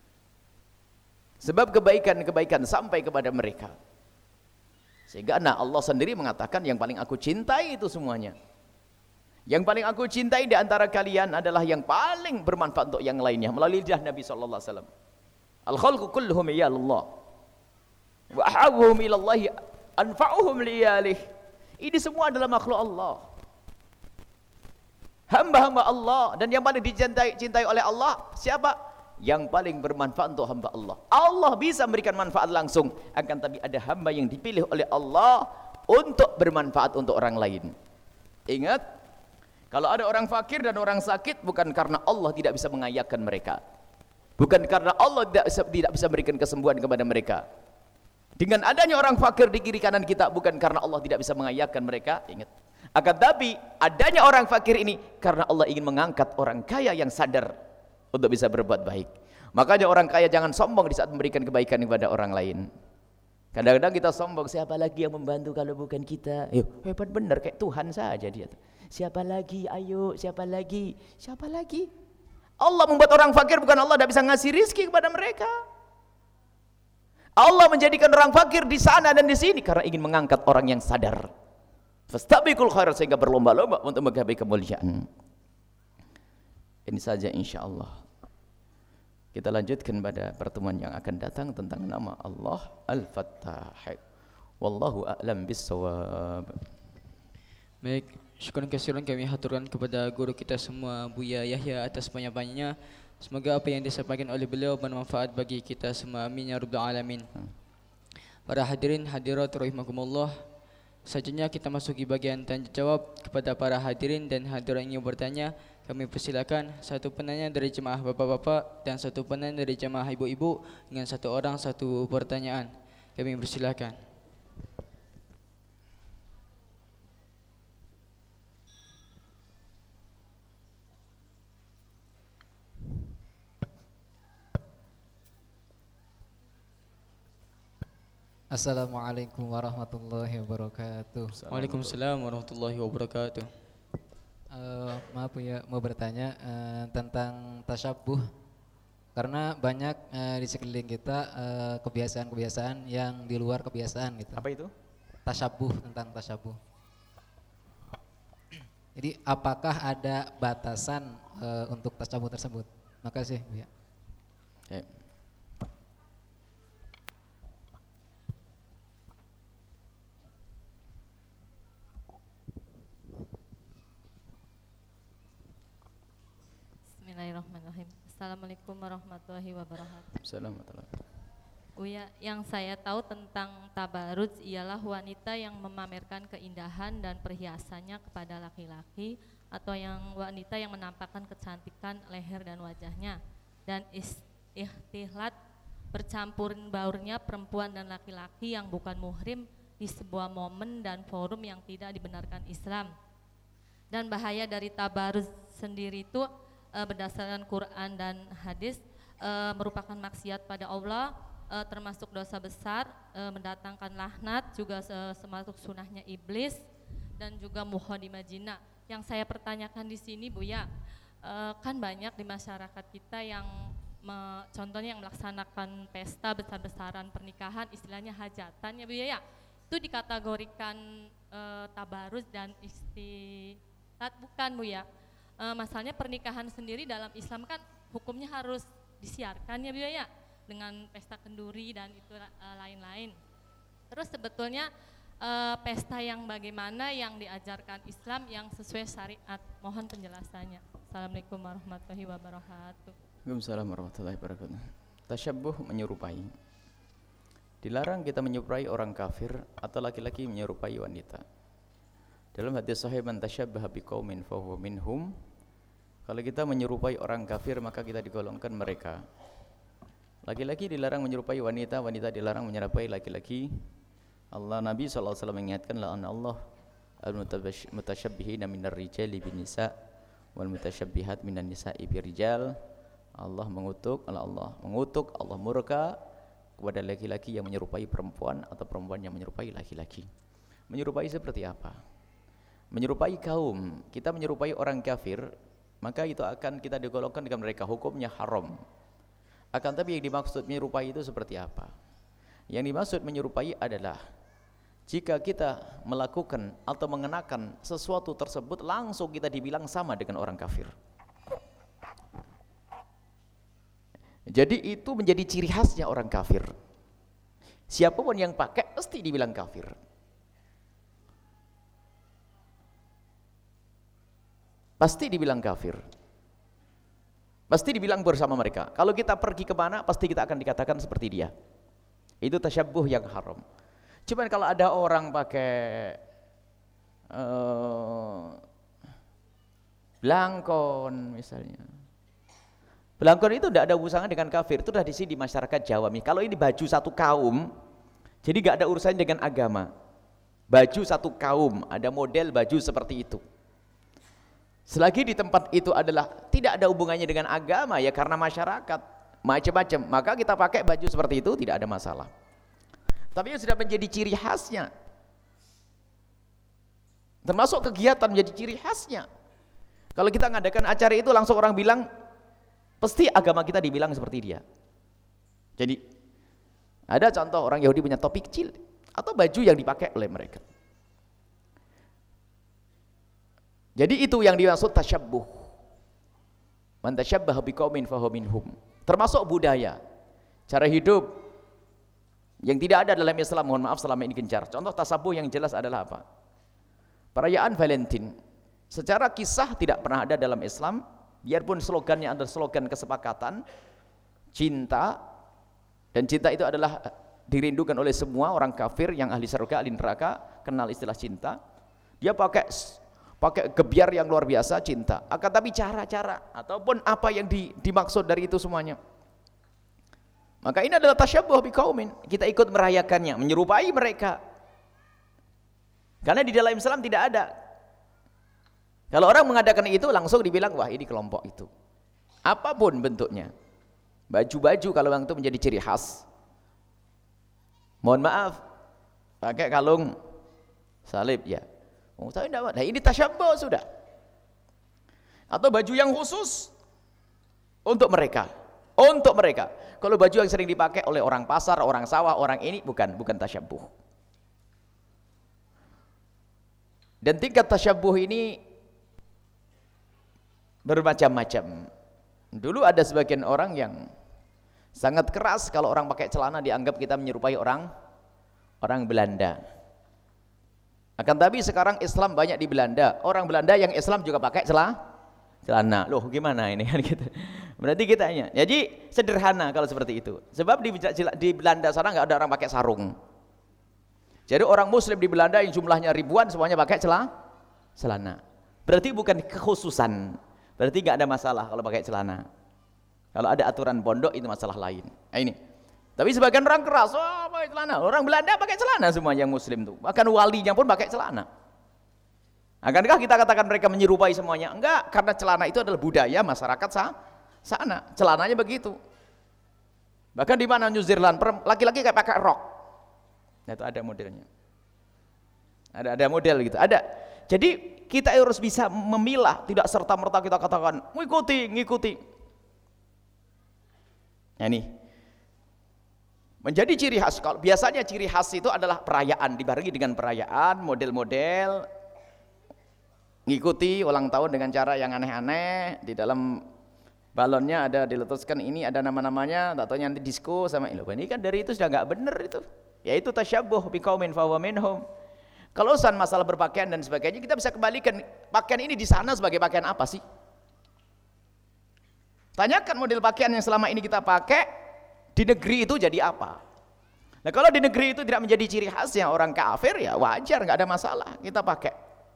Sebab kebaikan sampai kepada mereka. Sehingga Allah sendiri mengatakan, yang paling aku cintai itu semuanya. Yang paling aku cintai di antara kalian adalah yang paling bermanfaat untuk yang lainnya, melalui lidah Nabi sallallahu alaihi wasallam. Al-khalqu kulluhum iyallah wa ahabbuhum ilallahi anfa'uhum liyalih. Ini semua adalah makhluk Allah, hamba-hamba Allah, dan yang paling dicintai oleh Allah siapa? Yang paling bermanfaat untuk hamba Allah. Allah bisa memberikan manfaat langsung, akan tapi ada hamba yang dipilih oleh Allah untuk bermanfaat untuk orang lain. Ingat, kalau ada orang fakir dan orang sakit, bukan karena Allah tidak bisa mengayakan mereka, bukan karena Allah tidak bisa memberikan kesembuhan kepada mereka. Dengan adanya orang fakir di kiri kanan kita, bukan karena Allah tidak bisa mengayakan mereka. Ingat, akan tapi adanya orang fakir ini karena Allah ingin mengangkat orang kaya yang sadar untuk bisa berbuat baik. Makanya orang kaya jangan sombong di saat memberikan kebaikan kepada orang lain. Kadang-kadang kita sombong, siapa lagi yang membantu kalau bukan kita? Hebat benar, kayak Tuhan saja dia. Siapa lagi? Ayo, siapa lagi? Siapa lagi? Allah membuat orang fakir, bukan Allah tidak bisa ngasih rizki kepada mereka. Allah menjadikan orang fakir di sana dan di sini karena ingin mengangkat orang yang sadar. Fastabiqul khairat, sehingga berlomba-lomba untuk menggapai kemuliaan. Ini saja insyaallah. Kita lanjutkan pada pertemuan yang akan datang tentang nama Allah Al-Fattah. Wallahu a'lam bissawab. Baik, syukur kasiran kami haturkan kepada guru kita semua, Buya Yahya, atas banyak-banyaknya Semoga apa yang disampaikan oleh beliau bermanfaat bagi kita semua. Amin ya rabbal alamin. Para hadirin hadirat rahimakumullah, selanjutnya kita masuki bagian tanya jawab. Kepada para hadirin dan hadirat yang ingin bertanya, kami persilakan satu penanya dari jemaah bapak-bapak dan satu penanya dari jemaah ibu-ibu dengan satu orang satu pertanyaan. Kami persilakan. Assalamualaikum warahmatullahi wabarakatuh. Waalaikumsalam warahmatullahi wabarakatuh. Maaf ya, mau bertanya tentang tasyabuh, karena banyak di sekeliling kita kebiasaan-kebiasaan yang di luar kebiasaan gitu. Apa itu? Tasyabuh, tentang tasyabuh. Jadi apakah ada batasan untuk tasyabuh tersebut? Makasih ya. Okay. Bismillahirrahmanirrahim. Assalamualaikum warahmatullahi wabarakatuh. Assalamualaikum. Uya, yang saya tahu tentang tabarruj ialah wanita yang memamerkan keindahan dan perhiasannya kepada laki-laki, atau yang wanita yang menampakkan kecantikan leher dan wajahnya, dan ikhtilat bercampurin baurnya perempuan dan laki-laki yang bukan muhrim di sebuah momen dan forum yang tidak dibenarkan Islam. Dan bahaya dari tabarruj sendiri itu berdasarkan Quran dan hadis merupakan maksiat pada Allah, termasuk dosa besar, mendatangkan laknat, juga termasuk sunahnya iblis, dan juga mukhadimah jina. Yang saya pertanyakan di sini Buya, kan banyak di masyarakat kita yang contohnya yang melaksanakan pesta besar-besaran pernikahan, istilahnya hajatan ya Buya ya, itu dikategorikan tabarruj dan ikhtilat bukan Buya? Masalahnya pernikahan sendiri dalam Islam kan hukumnya harus disiarkan ya Bu ya, dengan pesta kenduri dan itu lain-lain. Terus sebetulnya pesta yang bagaimana yang diajarkan Islam yang sesuai syariat, mohon penjelasannya. Assalamualaikum warahmatullahi wabarakatuh. Waalaikumsalam warahmatullahi wabarakatuh. Tasyabuh menyerupai. Dilarang kita menyerupai orang kafir atau laki-laki menyerupai wanita. Dalam hadis sahih, man tasyabbaha biqaumin fahuwa minhum. Kalau kita menyerupai orang kafir maka kita digolongkan mereka. Laki-laki dilarang menyerupai wanita, wanita dilarang menyerupai laki-laki. Allah Nabi SAW mengingatkan, la'an Allah al-mutasyabbihin minar rijali bin nisa wal mutasyabbihat minan nisa'i birijal. Allah mengutuk, Allah murka kepada laki-laki yang menyerupai perempuan atau perempuan yang menyerupai laki-laki. Menyerupai seperti apa? Menyerupai kaum, kita menyerupai orang kafir, maka itu akan kita digolongkan dengan mereka, hukumnya haram. Akan tapi yang dimaksud menyerupai itu seperti apa? Yang dimaksud menyerupai adalah jika kita melakukan atau mengenakan sesuatu tersebut, langsung kita dibilang sama dengan orang kafir. Jadi itu menjadi ciri khasnya orang kafir. Siapapun yang pakai pasti dibilang kafir. Pasti dibilang kafir. Pasti dibilang bersama mereka. Kalau kita pergi kemana, pasti kita akan dikatakan seperti dia. Itu tasyabuh yang haram. Cuman kalau ada orang pakai belangkon misalnya. Belangkon itu tidak ada urusannya dengan kafir. Itu sudah di sini di masyarakat Jawa. Kalau ini baju satu kaum, jadi nggak ada urusannya dengan agama. Baju satu kaum, ada model baju seperti itu. Selagi di tempat itu adalah tidak ada hubungannya dengan agama, ya karena masyarakat macam-macam, maka kita pakai baju seperti itu tidak ada masalah. Tapi yang sudah menjadi ciri khasnya, termasuk kegiatan menjadi ciri khasnya. Kalau kita ngadakan acara itu langsung orang bilang, pasti agama kita dibilang seperti dia. Jadi ada contoh orang Yahudi punya topi kecil atau baju yang dipakai oleh mereka. Jadi itu yang dimaksud tasyabbuh. Man tasyabbaha biqaumin fahuwa minhum. Termasuk budaya, cara hidup yang tidak ada dalam Islam, mohon maaf selama ini gencar. Contoh tasabuh yang jelas adalah apa? Perayaan Valentine. Secara kisah tidak pernah ada dalam Islam, Biarpun slogannya adalah slogan kesepakatan, cinta, dan cinta itu adalah dirindukan oleh semua orang kafir yang ahli surga, ahli neraka, kenal istilah cinta. Dia pakai gebiar yang luar biasa cinta. Akan tapi cara-cara ataupun apa yang dimaksud dari itu semuanya. Maka ini adalah tasyabbuh biqaumin. Kita ikut merayakannya, menyerupai mereka. Karena di dalam Islam tidak ada. Kalau orang mengadakan itu langsung dibilang wah ini kelompok itu. Apapun bentuknya. Baju-baju kalau yang itu menjadi ciri khas. Mohon maaf, pakai kalung salib ya. Oh, saya tidak. Nah, ini tasyabbuh sudah. Atau baju yang khusus untuk mereka. Untuk mereka. Kalau baju yang sering dipakai oleh orang pasar, orang sawah, orang ini bukan tasyabbuh. Dan tingkat tasyabbuh ini bermacam-macam. Dulu ada sebagian orang yang sangat keras kalau orang pakai celana dianggap kita menyerupai orang Belanda. Akan tapi sekarang Islam banyak di Belanda. Orang Belanda yang Islam juga pakai celana. Loh gimana ini kan gitu. Berarti kita hanya. Jadi sederhana kalau seperti itu. Sebab di Belanda sana nggak ada orang pakai sarung. Jadi orang Muslim di Belanda yang jumlahnya ribuan semuanya pakai celana. Berarti bukan kekhususan. Berarti nggak ada masalah kalau pakai celana. Kalau ada aturan pondok itu masalah lain. Nah, ini. Tapi sebagian orang keras, pakai celana. Orang Belanda pakai celana semua yang Muslim tuh. Bahkan walinya pun pakai celana. Akankah kita katakan mereka menyerupai semuanya? Enggak, karena celana itu adalah budaya masyarakat sana. Celananya begitu. Bahkan di mana New Zealand, laki-laki kayak pakai rok. Nah, itu ada modelnya. Ada model gitu. Ada. Jadi kita harus bisa memilah, tidak serta-merta kita katakan ngikuti. Nah, ini menjadi ciri khas. Kalau biasanya ciri khas itu adalah perayaan, dibarengi dengan perayaan, model-model, ngikuti ulang tahun dengan cara yang aneh-aneh. Di dalam balonnya ada diletuskan ini, ada nama-namanya, tak tahu nanti disco sama ini kan dari itu sudah nggak benar itu. Yaitu tasyabbuh biqaumin fahuwa minhum. Kalau urusan masalah berpakaian dan sebagainya, kita bisa kembalikan pakaian ini di sana sebagai pakaian apa sih? Tanyakan model pakaian yang selama ini kita pakai di negeri itu jadi apa? Nah, kalau di negeri itu tidak menjadi ciri khasnya orang kafir ya wajar, nggak ada masalah kita pakai.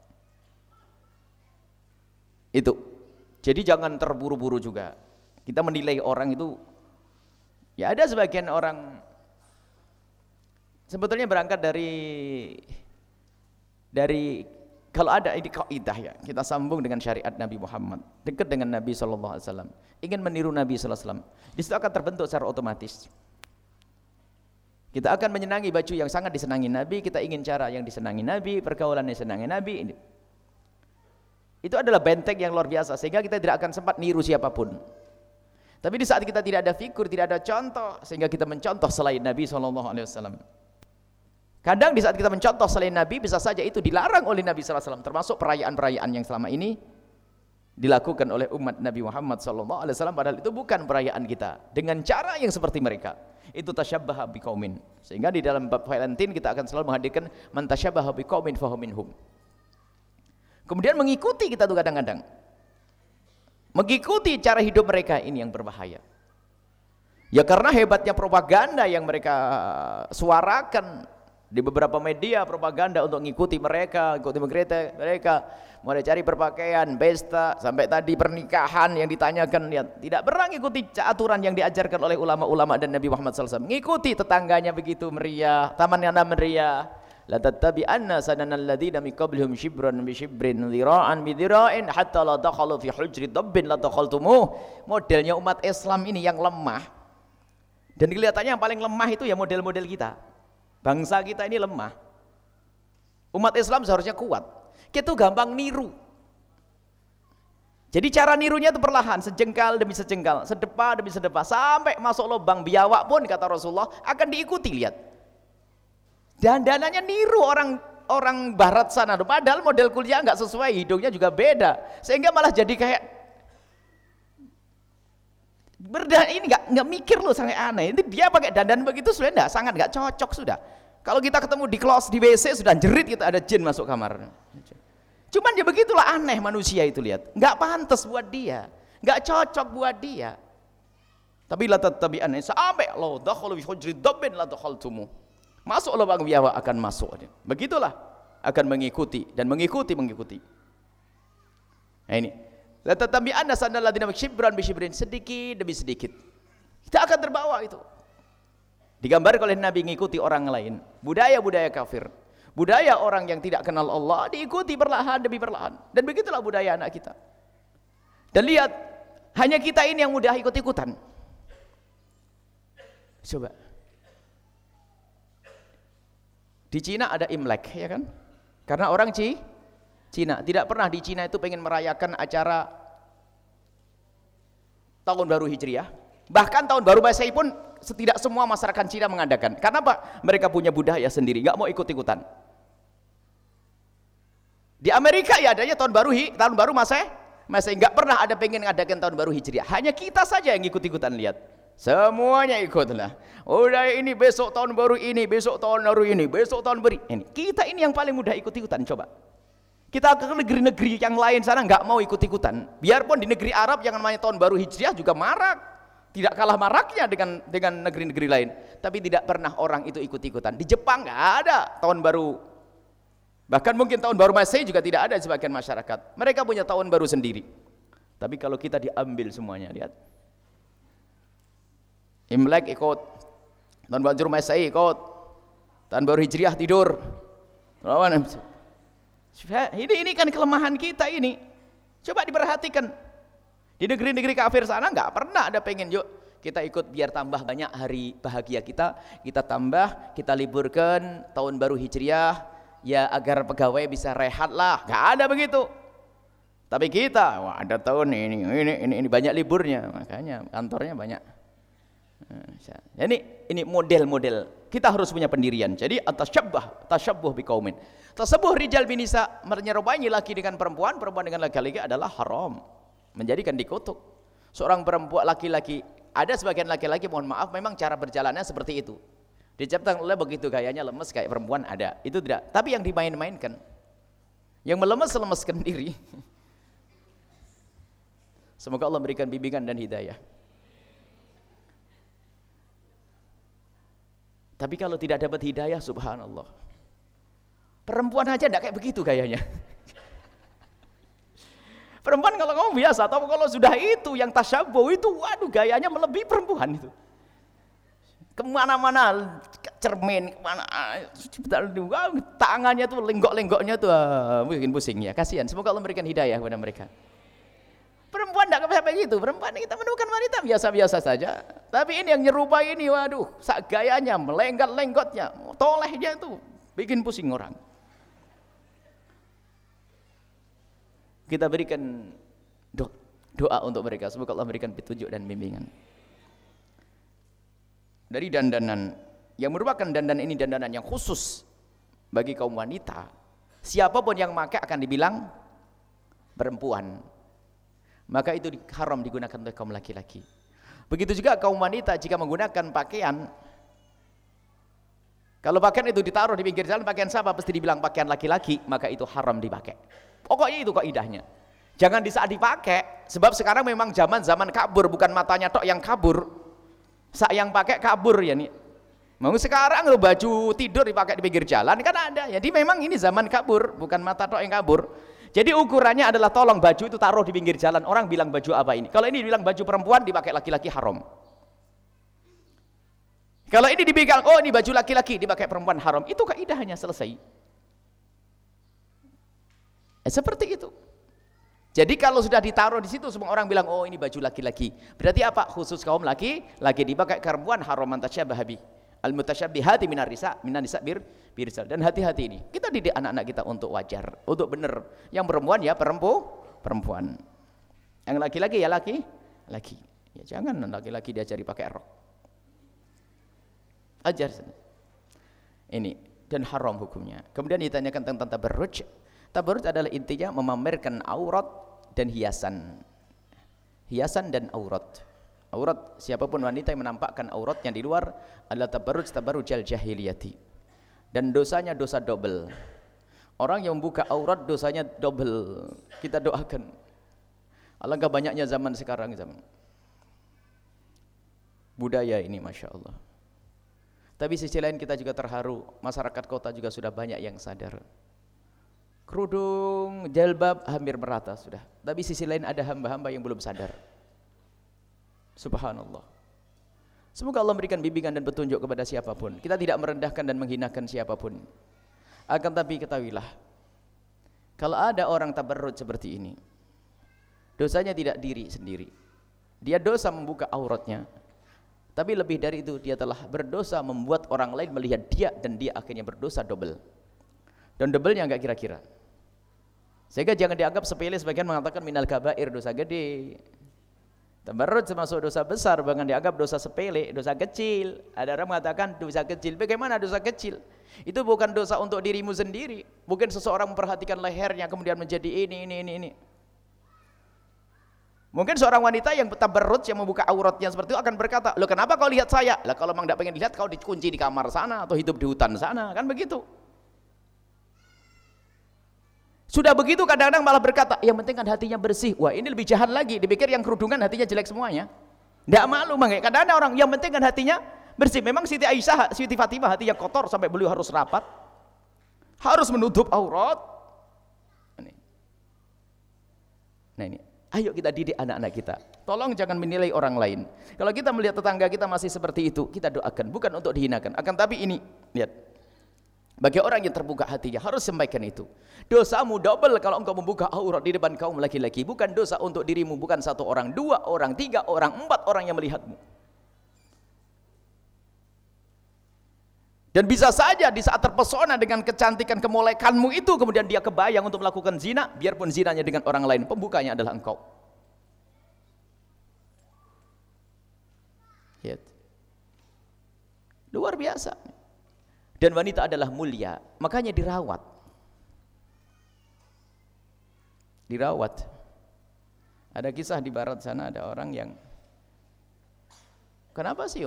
Itu. Jadi jangan terburu-buru juga. Kita menilai orang itu. Ya ada sebagian orang sebetulnya berangkat dari kalau ada ini kaidah ya, kita sambung dengan syariat Nabi Muhammad, dekat dengan Nabi SAW, ingin meniru Nabi SAW, di situ akan terbentuk secara otomatis. Kita akan menyenangi baju yang sangat disenangi Nabi, kita ingin cara yang disenangi Nabi, pergaulan yang disenangi Nabi. Itu adalah benteng yang luar biasa, sehingga kita tidak akan sempat niru siapapun. Tapi di saat kita tidak ada figur, tidak ada contoh, sehingga kita mencontoh selain Nabi SAW. Kadang di saat kita mencontoh selain Nabi, bisa saja itu dilarang oleh Nabi SAW, termasuk perayaan-perayaan yang selama ini dilakukan oleh umat Nabi Muhammad SAW, padahal itu bukan perayaan kita, dengan cara yang seperti mereka. Itu tasyabbaha biqaumin. Sehingga di dalam bab Valentine kita akan selalu menghadirkan man tasyabbaha biqaumin fahuwa minhum. Kemudian mengikuti kita tuh kadang-kadang. Mengikuti cara hidup mereka ini yang berbahaya. Ya karena hebatnya propaganda yang mereka suarakan di beberapa media propaganda untuk mengikuti mereka, mulai cari berpakaian, pesta, sampai tadi pernikahan yang ditanyakan, lihat, tidak pernah mengikuti aturan yang diajarkan oleh ulama-ulama dan Nabi Muhammad SAW. Mengikuti tetangganya begitu meriah, tamannya meriah. La tattabi'anna sananal ladzina min qablihim shibran bi shibrin dhira'an bi dhira'in hatta la dakhalu fi hujri dabbin la dakhaltumuh. Modelnya umat Islam ini yang lemah. Dan kelihatannya yang paling lemah itu ya model-model kita. Bangsa kita ini lemah. Umat Islam seharusnya kuat. Kita gampang niru. Jadi cara nirunya itu perlahan, sejengkal demi sejengkal, sedepa demi sedepa, sampai masuk lubang biawak pun kata Rasulullah akan diikuti. Lihat. Dandanannya niru orang barat sana. Padahal model kuliah nggak sesuai, hidungnya juga beda. Sehingga malah jadi kayak ini nggak mikir loh, sangat aneh. Ini dia pakai dandan begitu sudah sangat nggak cocok sudah. Kalau kita ketemu di close di WC sudah jerit kita ada jin masuk kamar. Cuman ya begitulah aneh manusia itu, lihat. Nggak pantas buat dia. Enggak cocok buat dia. Tapi la tattabi'an sampai Allah dakhalu fi hujri dabbin la dakhaltumu. Masuklah bang biawa akan masuk. Begitulah akan mengikuti dan mengikuti. Nah ini. La tattabi'an sanal ladina shibran bi shibrin, sedikit demi sedikit. Kita akan terbawa itu. Digambarkan oleh Nabi mengikuti orang lain. Budaya-budaya kafir. Budaya orang yang tidak kenal Allah diikuti perlahan demi perlahan. Dan begitulah budaya anak kita. Dan lihat, hanya kita ini yang mudah ikut-ikutan. Coba. Di Cina ada Imlek, ya kan? Karena orang Cina. Tidak pernah di Cina itu pengen merayakan acara Tahun Baru Hijriah. Bahkan Tahun Baru Masehi pun tidak semua masyarakat Cina mengadakan. Karena apa? Mereka punya budaya sendiri, nggak mau ikut-ikutan. Di Amerika ya adanya Tahun Baru Masehi, nggak pernah ada pengen ngadakan Tahun Baru Hijriah. Hanya kita saja yang ikut-ikutan, lihat. Semuanya ikutlah. Udah ini besok Tahun Baru ini, besok Tahun Baru ini, besok Tahun Baru ini. Kita ini yang paling mudah ikut-ikutan, coba. Kita ke negeri-negeri yang lain sana nggak mau ikut-ikutan. Biarpun di negeri Arab yang namanya Tahun Baru Hijriah juga marak. Tidak kalah maraknya dengan negeri-negeri lain. Tapi tidak pernah orang itu ikut-ikutan. Di Jepang nggak ada Tahun Baru. Bahkan mungkin Tahun Baru Masehi juga tidak ada di sebagian masyarakat. Mereka punya Tahun Baru sendiri. Tapi kalau kita diambil semuanya, lihat. Imlek ikut, Tahun Baru Masehi ikut, Tahun Baru Hijriah tidur. Ini kan kelemahan kita ini. Coba diperhatikan. Di negeri-negeri kafir sana nggak pernah ada pengen yuk kita ikut biar tambah banyak hari bahagia kita tambah, kita liburkan Tahun Baru Hijriah ya agar pegawai bisa rehat lah. Nggak ada begitu. Tapi kita, wah ada tahun ini banyak liburnya, makanya kantornya banyak. Ini model-model. Kita harus punya pendirian. Jadi tasyabbuh biqaumin. Tasabbuh rijal binisa, menyerupai laki dengan perempuan dengan laki-laki adalah haram. Menjadikan dikutuk. Seorang perempuan laki-laki, ada sebagian laki-laki mohon maaf memang cara berjalannya seperti itu. Diciptakan oleh begitu gayanya lemes kayak perempuan ada. Itu tidak. Tapi yang dimain-mainkan. Yang melemes-lemeskan diri. Semoga Allah memberikan bimbingan dan hidayah. Tapi kalau tidak dapat hidayah, subhanallah. Perempuan aja enggak kayak begitu gayanya. Perempuan kalau kamu biasa, atau kalau sudah itu yang tasyabuh itu, waduh gayanya melebihi perempuan itu. Kemana-mana, cermin, kemana, tangannya tuh, lenggok-lenggoknya tuh, bikin pusing ya, kasihan. Semoga Allah memberikan hidayah kepada mereka. Perempuan enggak kayak begitu, perempuan kita menemukan wanita biasa-biasa saja. Tapi ini yang nyerupai ini, waduh, gayanya, melenggot-lenggotnya, tolehnya itu, bikin pusing orang. Kita berikan doa untuk mereka, semoga Allah berikan petunjuk dan bimbingan. Dari dandanan yang merupakan dandanan ini dandanan yang khusus bagi kaum wanita, siapapun yang pakai akan dibilang perempuan, maka itu haram digunakan oleh kaum laki-laki. Begitu juga kaum wanita jika menggunakan pakaian, kalau pakaian itu ditaruh di pinggir jalan, pakaian siapa pasti dibilang pakaian laki-laki, maka itu haram dipakai. Pokoknya itu kaidahnya. Jangan di saat dipakai, sebab sekarang memang zaman kabur, bukan matanya tok yang kabur. Saat yang pakai kabur ya nih. Mau sekarang lo baju tidur dipakai di pinggir jalan kan ada. Jadi memang ini zaman kabur, bukan mata tok yang kabur. Jadi ukurannya adalah tolong baju itu taruh di pinggir jalan. Orang bilang baju apa ini? Kalau ini bilang baju perempuan dipakai laki-laki haram. Kalau ini dibilang oh ini baju laki-laki dipakai perempuan haram. Itu kaidahnya selesai. Seperti itu. Jadi kalau sudah ditaruh di situ semua orang bilang oh ini baju laki-laki. Berarti apa? Khusus kaum laki dipakai perempuan haram tasyabaha bi. Al mutasyabbihati minar nisa birsal. Dan hati-hati ini. Kita didik anak-anak kita untuk wajar, untuk benar. Yang perempuan ya perempuan. Yang laki-laki ya laki. Ya jangan laki-laki diajari pakai rok. Ajar. Ini dan haram hukumnya. Kemudian ditanyakan tentang tabarruj. Tabarruj adalah intinya memamerkan aurat dan hiasan. Hiasan dan aurat. Aurat, siapapun wanita yang menampakkan auratnya di luar adalah tabarrujal jahiliyati. Dan dosanya dosa double. Orang yang membuka aurat dosanya double. Kita doakan. Alangkah banyaknya zaman sekarang, zaman budaya ini, Masya Allah. Tapi sisi lain kita juga terharu, masyarakat kota juga sudah banyak yang sadar. Kerudung, jalbab hampir merata sudah. Tapi sisi lain ada hamba-hamba yang belum sadar. Subhanallah. Semoga Allah memberikan bimbingan dan petunjuk kepada siapapun. Kita tidak merendahkan dan menghinakan siapapun. Akan tapi ketahuilah, kalau ada orang tabarruj seperti ini, dosanya tidak diri sendiri. Dia dosa membuka auratnya. Tapi lebih dari itu, dia telah berdosa membuat orang lain melihat dia, dan dia akhirnya berdosa double. Dan doublenya enggak kira-kira. Sehingga jangan dianggap sepele, sebagian mengatakan minal kabair, dosa gede. Tabarruj termasuk dosa besar, bahkan dianggap dosa sepele, dosa kecil. Ada orang mengatakan dosa kecil. Bagaimana dosa kecil? Itu bukan dosa untuk dirimu sendiri. Bukan seseorang memperhatikan lehernya kemudian menjadi ini. Mungkin seorang wanita yang tabarruj, yang membuka auratnya seperti itu akan berkata, loh kenapa kau lihat saya? Lah kalau memang tidak pengen lihat, kau dikunci di kamar sana atau hidup di hutan sana, kan begitu. Sudah begitu kadang-kadang malah berkata, yang penting kan hatinya bersih. Wah ini lebih jahat lagi, dipikir yang kerudungan hatinya jelek semuanya. Tidak malu, makanya kadang-kadang orang yang penting kan hatinya bersih. Memang Siti Aisyah, Siti Fatimah hatinya kotor sampai beliau harus rapat, harus menutup aurat. Nah ini, ayo kita didik anak-anak kita. Tolong jangan menilai orang lain. Kalau kita melihat tetangga kita masih seperti itu, kita doakan, bukan untuk dihinakan. Akan tapi ini, lihat, bagi orang yang terbuka hatinya harus sampaikan itu. Dosamu double kalau engkau membuka aurat di depan kaum laki-laki. Bukan dosa untuk dirimu, bukan satu orang, dua orang, tiga orang, empat orang yang melihatmu. Dan bisa saja di saat terpesona dengan kecantikan kemolekanmu itu, kemudian dia kebayang untuk melakukan zina, biarpun zinanya dengan orang lain, pembukanya adalah engkau. Lihat. Luar biasa. Dan wanita adalah mulia, makanya dirawat. Dirawat. Ada kisah di barat sana, ada orang yang, kenapa sih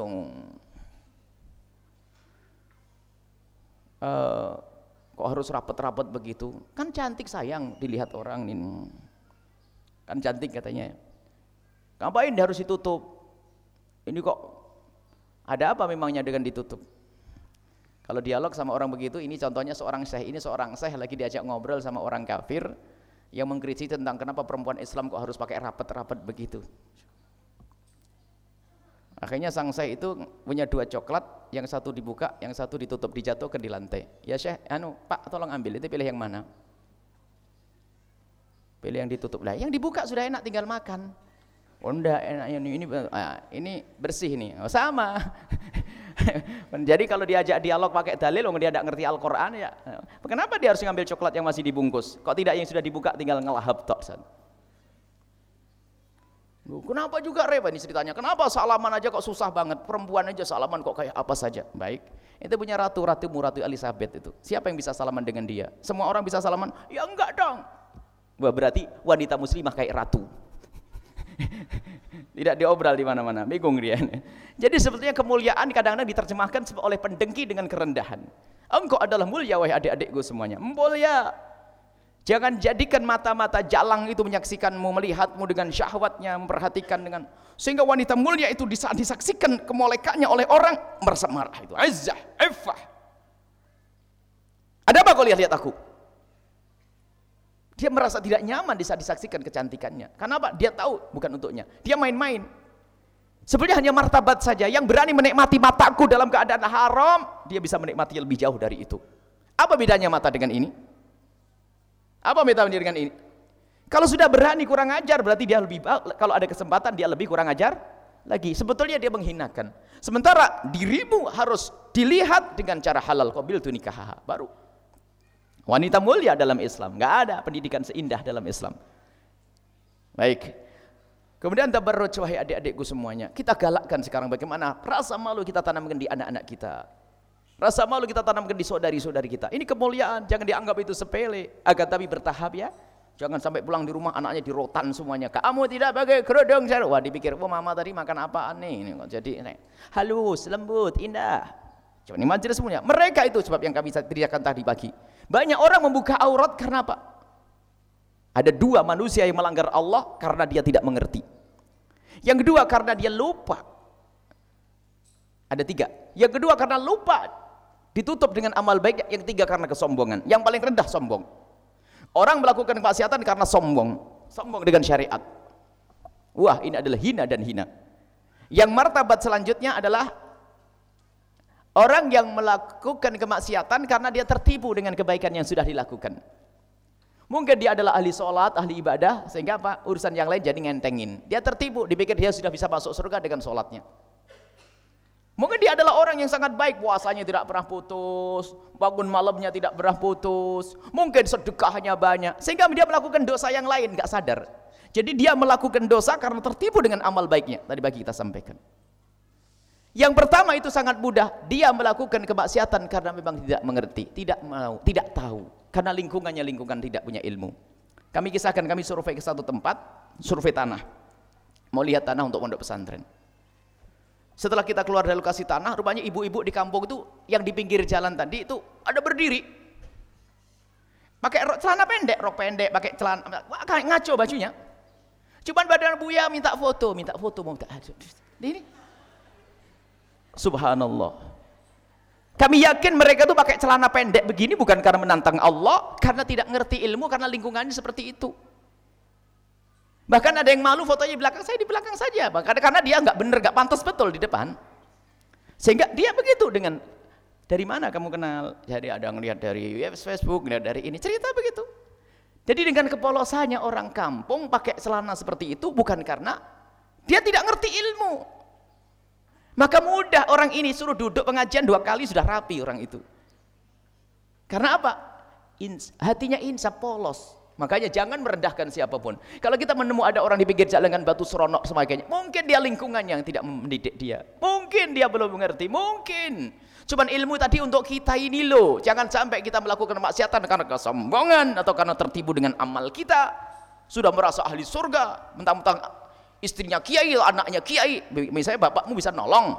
kok harus rapat-rapat begitu? Kan cantik sayang dilihat orang ini. Kan cantik katanya. Ngapain dia harus ditutup? Ini kok ada apa memangnya dengan ditutup? Kalau dialog sama orang begitu, ini contohnya seorang syekh, ini seorang syekh lagi diajak ngobrol sama orang kafir yang mengkritisi tentang kenapa perempuan Islam kok harus pakai rapat-rapat begitu. Akhirnya sang syekh itu punya dua coklat, yang satu dibuka, yang satu ditutup, dijatuhkan di lantai. Ya syekh, Pak tolong ambil, itu pilih yang mana? Pilih yang ditutup. Lah yang dibuka sudah enak, tinggal makan. Oh enggak, enaknya ini bersih nih. Oh, sama. Jadi kalau diajak dialog pakai dalil, dia tidak ngerti Al-Quran ya. Kenapa dia harus ngambil coklat yang masih dibungkus? Kok tidak yang sudah dibuka tinggal ngelahap tok? Kenapa juga repot ini ceritanya? Kenapa salaman aja kok susah banget? Perempuan aja salaman kok kayak apa saja? Baik, itu punya Ratu Elizabeth itu. Siapa yang bisa salaman dengan dia? Semua orang bisa salaman? Ya enggak dong. Wah berarti wanita muslimah kayak ratu. Tidak diobral di mana-mana, bingung dia. Jadi sebetulnya kemuliaan kadang-kadang diterjemahkan oleh pendengki dengan kerendahan. Engkau adalah mulia wahai adik-adikku semuanya. Mulia. Jangan jadikan mata-mata jalang itu menyaksikanmu, melihatmu dengan syahwatnya, memperhatikan dengan, sehingga wanita mulia itu disaksikan kemolekannya oleh orang merasa marah itu. Izzah, iffah. Ada apa kau lihat aku? Dia merasa tidak nyaman di saat disaksikan kecantikannya. Karena apa? Dia tahu bukan untuknya. Dia main-main. Sebenarnya hanya martabat saja. Yang berani menikmati mataku dalam keadaan haram, dia bisa menikmati lebih jauh dari itu. Apa bedanya mata dengan ini? Apa bedanya dengan ini? Kalau sudah berani kurang ajar, berarti dia lebih, kalau ada kesempatan dia lebih kurang ajar lagi. Sebetulnya dia menghinakan. Sementara dirimu harus dilihat dengan cara halal. Qabiltu nikahaha. Baru wanita mulia dalam Islam, nggak ada pendidikan seindah dalam Islam. Baik. Kemudian tabarruj wahai adik-adikku semuanya. Kita galakkan sekarang bagaimana rasa malu kita tanamkan di anak-anak kita. Rasa malu kita tanamkan di saudari-saudari kita. Ini kemuliaan, jangan dianggap itu sepele. Agar tapi bertahap ya. Jangan sampai pulang di rumah anaknya dirotan semuanya. Kamu tidak pakai kerudung. Wah dipikir, oh mama tadi makan apaan nih? Jadi halus, lembut, indah. Cuma ini majelis semuanya. Mereka itu sebab yang kami ceritakan tadi pagi. Banyak orang membuka aurat karena apa? Ada dua manusia yang melanggar Allah karena dia tidak mengerti. Yang kedua karena dia lupa. Ada tiga. Yang kedua karena lupa, ditutup dengan amal baik. Yang tiga karena kesombongan. Yang paling rendah sombong. Orang melakukan kemaksiatan karena sombong. Sombong dengan syariat. Wah, ini adalah hina dan hina. Yang martabat selanjutnya adalah orang yang melakukan kemaksiatan karena dia tertipu dengan kebaikan yang sudah dilakukan. Mungkin dia adalah ahli sholat, ahli ibadah, sehingga apa? Urusan yang lain jadi ngentengin. Dia tertipu, dipikir dia sudah bisa masuk surga dengan sholatnya. Mungkin dia adalah orang yang sangat baik, puasanya tidak pernah putus, bangun malamnya tidak pernah putus, mungkin sedekahnya banyak, sehingga dia melakukan dosa yang lain, gak sadar. Jadi dia melakukan dosa karena tertipu dengan amal baiknya. Tadi pagi kita sampaikan. Yang pertama itu sangat mudah, dia melakukan kemaksiatan karena memang tidak mengerti, tidak mau, tidak tahu. Karena lingkungan tidak punya ilmu. Kami kisahkan, kami survei ke satu tempat, survei tanah. Mau lihat tanah untuk pondok pesantren. Setelah kita keluar dari lokasi tanah, rupanya ibu-ibu di kampung itu yang di pinggir jalan tadi itu ada berdiri. Pakai celana pendek, rok pendek, pakai celana ngaco bajunya. Cuman badan Buya minta foto. Ini. Subhanallah. Kami yakin mereka itu pakai celana pendek begini bukan karena menantang Allah, karena tidak ngerti ilmu, karena lingkungannya seperti itu. Bahkan ada yang malu fotonya di belakang, saya di belakang saja, karena dia nggak bener, nggak pantas betul di depan. Sehingga dia begitu dengan, dari mana kamu kenal? Jadi ada yang lihat dari Facebook, lihat dari ini, cerita begitu. Jadi dengan kepolosannya orang kampung pakai celana seperti itu bukan karena dia tidak ngerti ilmu. Maka mudah orang ini suruh duduk pengajian 2 kali sudah rapi orang itu. Karena apa? Hatinya insaf, polos. Makanya jangan merendahkan siapapun. Kalau kita menemukan ada orang di pinggir jalan dengan batu seronok sebagainya, mungkin dia lingkungan yang tidak mendidik dia. Mungkin dia belum mengerti, mungkin. Cuman ilmu tadi untuk kita ini loh. Jangan sampai kita melakukan kemaksiatan karena kesombongan atau karena tertipu dengan amal kita. Sudah merasa ahli surga, mentang-mentang istrinya kiai, anaknya kiai, misalnya bapakmu bisa nolong,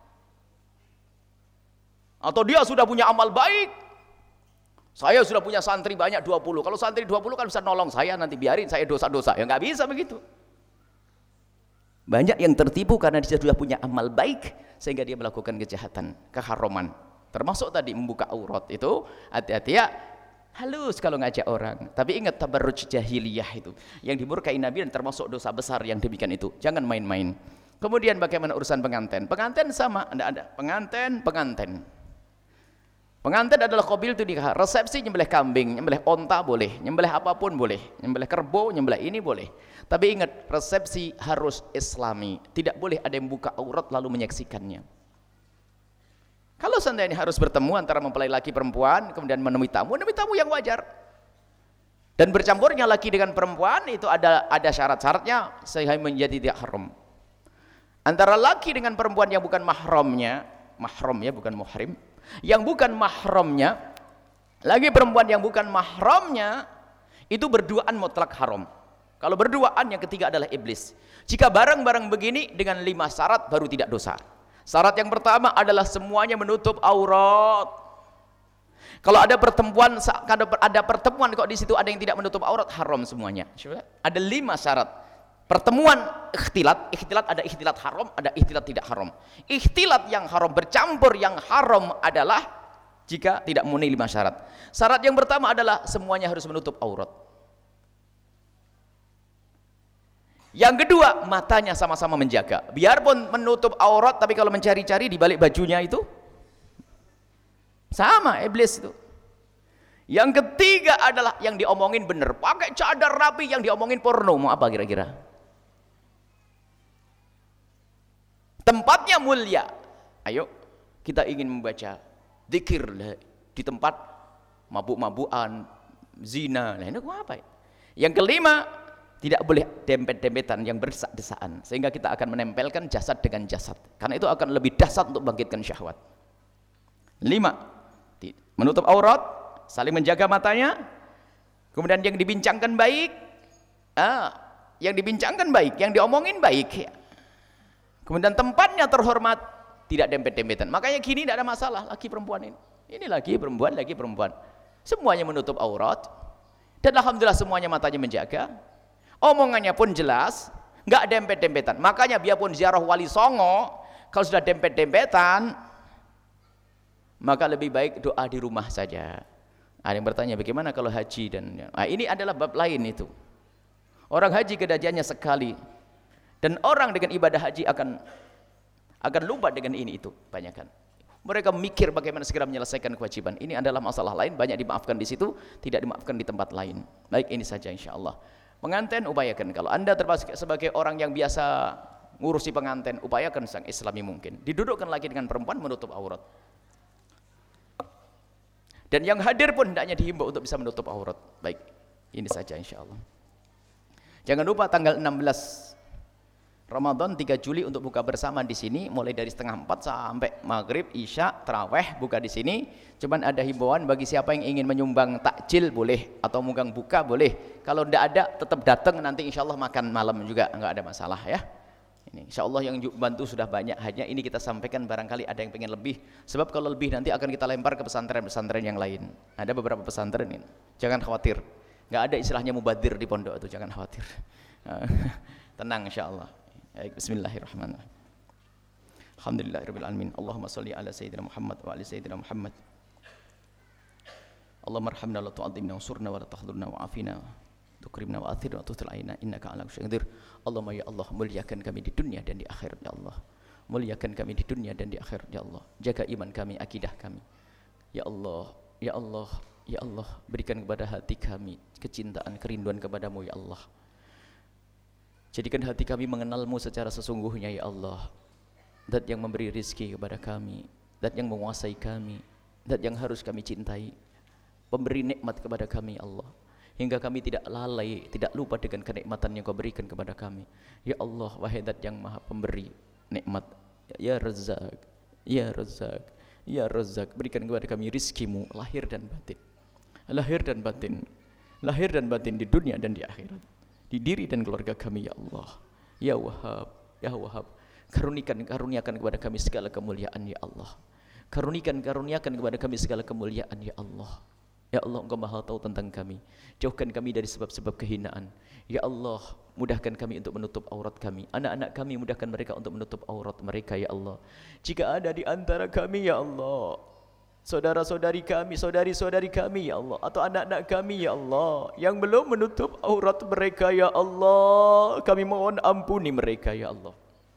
atau dia sudah punya amal baik, saya sudah punya santri banyak 20, kalau santri 20 kan bisa nolong saya, nanti biarin saya dosa-dosa, ya nggak bisa begitu. Banyak yang tertipu karena dia sudah punya amal baik sehingga dia melakukan kejahatan, keharaman, termasuk tadi membuka aurat. Itu hati-hati ya, halus kalau ngajak orang, tapi ingat tabarruj jahiliyah itu yang dimurkai Nabi dan termasuk dosa besar yang demikian itu, jangan main-main. Kemudian bagaimana urusan pengantin? Pengantin sama, ada pengantin adalah qabil itu nikah, resepsi nyembelih kambing, nyembelih onta boleh, nyembelih apapun boleh, nyembelih kerbau, nyembelih ini boleh, tapi ingat resepsi harus islami, tidak boleh ada yang buka aurat lalu menyaksikannya. Kalau seandainya harus bertemu antara mempelai laki perempuan, kemudian menemui tamu yang wajar. Dan bercampurnya laki dengan perempuan itu ada syarat-syaratnya sehingga menjadi tidak haram. Antara laki dengan perempuan yang bukan mahramnya bukan muhrim, yang bukan mahramnya, lagi perempuan yang bukan mahramnya itu berduaan mutlak haram. Kalau berduaan yang ketiga adalah iblis. Jika barang-barang begini dengan 5 syarat baru tidak dosa. Syarat yang pertama adalah semuanya menutup aurat. Kalau ada pertemuan kok di situ ada yang tidak menutup aurat, haram semuanya. Ada 5 syarat. Pertemuan ikhtilat ada ikhtilat haram, ada ikhtilat tidak haram. Ikhtilat yang haram bercampur yang haram adalah jika tidak memenuhi 5 syarat. Syarat yang pertama adalah semuanya harus menutup aurat. Yang kedua, matanya sama-sama menjaga. Biarpun menutup aurat, tapi kalau mencari-cari di balik bajunya itu sama iblis itu. Yang ketiga adalah yang diomongin bener, pakai cadar rapi, yang diomongin porno, mau apa kira-kira? Tempatnya mulia. Ayo, kita ingin membaca zikir di tempat mabuk-mabukan, zina. Nah, ini apa ya? Yang kelima, tidak boleh dempet-dempetan yang berdesak-desaan, sehingga kita akan menempelkan jasad dengan jasad, karena itu akan lebih dahsyat untuk bangkitkan syahwat. 5, menutup aurat, saling menjaga matanya, kemudian yang dibincangkan baik, yang diomongin baik, kemudian tempatnya terhormat, tidak dempet-dempetan. Makanya gini tidak ada masalah laki perempuan ini laki perempuan, semuanya menutup aurat. Dan alhamdulillah semuanya matanya menjaga, omongannya pun jelas, nggak dempet-dempetan. Makanya biarpun ziarah Wali Songo, kalau sudah dempet-dempetan, maka lebih baik doa di rumah saja. Ada yang bertanya bagaimana kalau haji dan ini adalah bab lain itu. Orang haji kedajiannya sekali, dan orang dengan ibadah haji akan lupa dengan ini itu banyakkan. Mereka mikir bagaimana segera menyelesaikan kewajiban. Ini adalah masalah lain, banyak dimaafkan di situ, tidak dimaafkan di tempat lain. Baik, ini saja insyaallah. Pengantin upayakan, kalau Anda termasuk sebagai orang yang biasa ngurusi pengantin, upayakan sang islami mungkin. Didudukkan lagi dengan perempuan menutup aurat. Dan yang hadir pun hendaknya dihimbau untuk bisa menutup aurat. Baik, ini saja insyaallah. Jangan lupa tanggal 16 Ramadan 3 Juli untuk buka bersama di sini mulai dari 3:30 sampai maghrib, isya, taraweh buka di sini. Cuman ada himbauan bagi siapa yang ingin menyumbang takjil boleh atau munggang buka boleh. Kalau tidak ada tetap datang, nanti insyaallah makan malam juga enggak ada masalah ya. Ini insyaallah yang bantu sudah banyak, hanya ini kita sampaikan barangkali ada yang pengen lebih. Sebab kalau lebih nanti akan kita lempar ke pesantren-pesantren yang lain. Ada beberapa pesantren ini. Jangan khawatir. Enggak ada istilahnya mubadir di pondok itu, jangan khawatir. Tenang insyaallah. Baik, bismillahirrahmanirrahim. Alhamdulillahirabbil alamin. Allahumma shalli ala sayyidina Muhammad wa ali sayyidina Muhammad. Allahumma arhamna wa la tu'adzibna wa surna wa la tahdhurna wa afina tukrimna wa athirna wa tutul aina innaka ala kulli syai'in qadir. Allahumma ya Allah, muliakan kami di dunia dan di akhirat ya Allah. Muliakan kami di dunia dan di akhirat ya Allah. Jaga iman kami, akidah kami. Ya Allah, ya Allah, ya Allah, berikan kepada hati kami kecintaan, kerinduan kepadamu ya Allah. Jadikan hati kami mengenalmu secara sesungguhnya ya Allah. Zat yang memberi rizki kepada kami, Zat yang menguasai kami, Zat yang harus kami cintai, pemberi nikmat kepada kami ya Allah, hingga kami tidak lalai, tidak lupa dengan kenikmatan yang kau berikan kepada kami ya Allah. Wahai Zat yang maha pemberi nikmat, ya Razzaq, ya Razzaq, ya Razzaq, berikan kepada kami rizkimu lahir dan batin, lahir dan batin, lahir dan batin di dunia dan di akhirat, di diri dan keluarga kami ya Allah. Ya Wahhab, ya Wahhab, karuniakan kepada kami segala kemuliaan ya Allah. Karuniakan kepada kami segala kemuliaan ya Allah. Ya Allah, Engkau maha tahu tentang kami. Jauhkan kami dari sebab-sebab kehinaan ya Allah. Mudahkan kami untuk menutup aurat kami. Anak-anak kami mudahkan mereka untuk menutup aurat mereka ya Allah. Jika ada di antara kami ya Allah, saudara-saudari kami, saudari-saudari kami ya Allah, atau anak-anak kami ya Allah yang belum menutup aurat mereka ya Allah, kami mohon ampuni mereka ya Allah.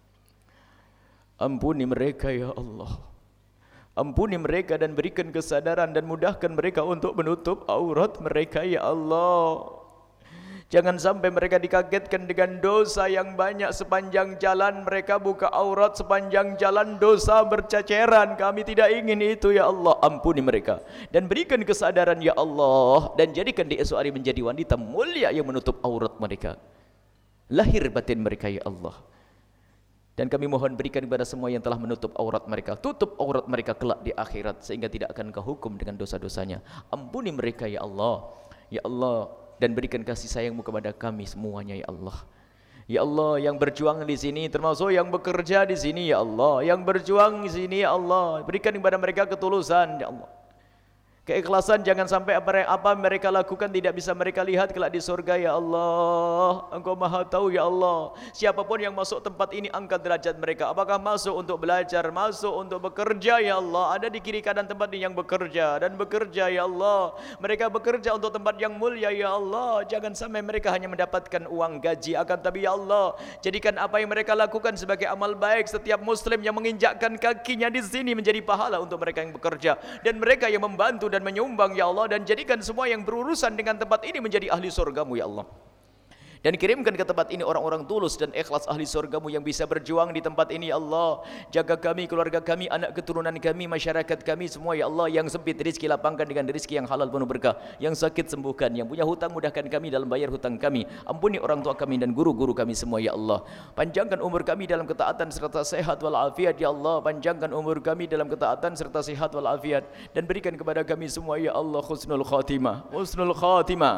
Ampuni mereka ya Allah. Ampuni mereka dan berikan kesadaran dan mudahkan mereka untuk menutup aurat mereka ya Allah. Jangan sampai mereka dikagetkan dengan dosa yang banyak sepanjang jalan mereka buka aurat, sepanjang jalan dosa berceceran. Kami tidak ingin itu ya Allah. Ampuni mereka dan berikan kesadaran ya Allah, dan jadikan di esok hari menjadi wanita mulia yang menutup aurat mereka, lahir batin mereka ya Allah. Dan kami mohon berikan kepada semua yang telah menutup aurat mereka, tutup aurat mereka kelak di akhirat, sehingga tidak akan kau hukum dengan dosa-dosanya. Ampuni mereka ya Allah, ya Allah, dan berikan kasih sayangmu kepada kami semuanya ya Allah. Ya Allah, yang berjuang di sini termasuk yang bekerja di sini ya Allah, yang berjuang di sini ya Allah, berikan kepada mereka ketulusan ya Allah, keikhlasan. Jangan sampai apa mereka lakukan tidak bisa mereka lihat kelak di surga ya Allah. Engkau maha tahu ya Allah. Siapapun yang masuk tempat ini, angkat derajat mereka. Apakah masuk untuk belajar, masuk untuk bekerja ya Allah. Ada di kiri kanan tempat ini yang bekerja dan bekerja ya Allah. Mereka bekerja untuk tempat yang mulia ya Allah. Jangan sampai mereka hanya mendapatkan uang gaji, akan tapi ya Allah, jadikan apa yang mereka lakukan sebagai amal baik. Setiap muslim yang menginjakkan kakinya di sini menjadi pahala untuk mereka yang bekerja dan mereka yang membantu dan menyumbang ya Allah, dan jadikan semua yang berurusan dengan tempat ini menjadi ahli surgamu ya Allah. Dan kirimkan ke tempat ini orang-orang tulus dan ikhlas ahli surgamu yang bisa berjuang di tempat ini ya Allah. Jaga kami, keluarga kami, anak keturunan kami, masyarakat kami semua ya Allah. Yang sempit rezeki lapangkan dengan rezeki yang halal penuh berkah, yang sakit sembuhkan, yang punya hutang mudahkan kami dalam bayar hutang kami. Ampuni orang tua kami dan guru-guru kami semua ya Allah. Panjangkan umur kami dalam ketaatan serta sehat walafiat ya Allah. Panjangkan umur kami dalam ketaatan serta sehat walafiat, dan berikan kepada kami semua ya Allah husnul khatimah, husnul khatimah,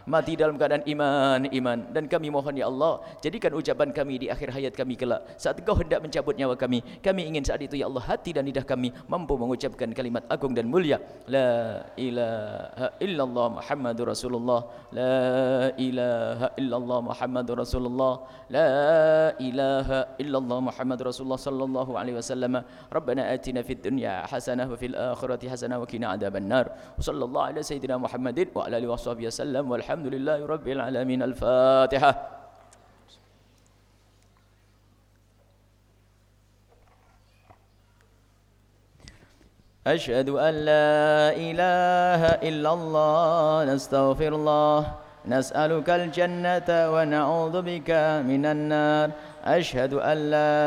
mati dalam keadaan iman. Dan kami mohon ya Allah, jadikan ucapan kami di akhir hayat kami kelak, saat Engkau hendak mencabut nyawa kami ingin saat itu ya Allah hati dan lidah kami mampu mengucapkan kalimat agung dan mulia, la ilaha illallah Muhammadur Rasulullah, la ilaha illallah Muhammadur Rasulullah, la ilaha illallah Muhammadur Rasulullah sallallahu alaihi wasallam. Rabbana atina fid dunya hasanah wa fil akhirati hasanah wa qina adzabannar. Wa sallallahu ala sayyidina Muhammadin wa ala alihi washabbihi wasallam walhamdulillahi rabbil alamin. Al-Fatihah. أشهد أن لا إله إلا الله نستغفر الله نسألك الجنة ونعوذ بك من النار أشهد أن لا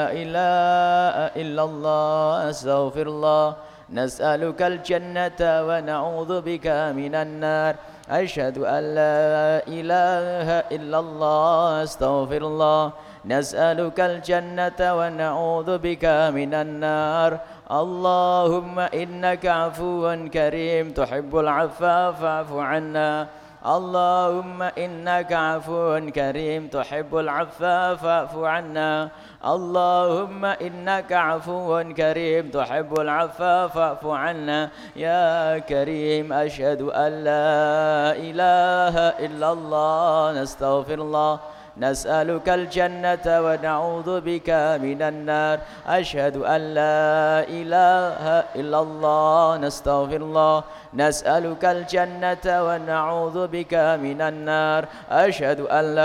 إله إلا الله أستغفر الله نسألك الجنة ونعوذ بك من النار أشهد أن لا إله إلا الله أستغفر الله نسألك الجنة ونعوذ بك من النار اللهم إنك عفو كريم تحب العفو فاعف عنا اللهم إنك عفو كريم تحب العفو فاعف عنا اللهم إنك عفو كريم تحب العفو فاعف عنا يا كريم أشهد أن لا إله إلا الله نستغفر الله نسألك الجنة ونعوذ بك من النار أشهد أن لا إله إلا الله نستغفر الله نسألك الجنة ونعوذ بك من النار أشهد أن لا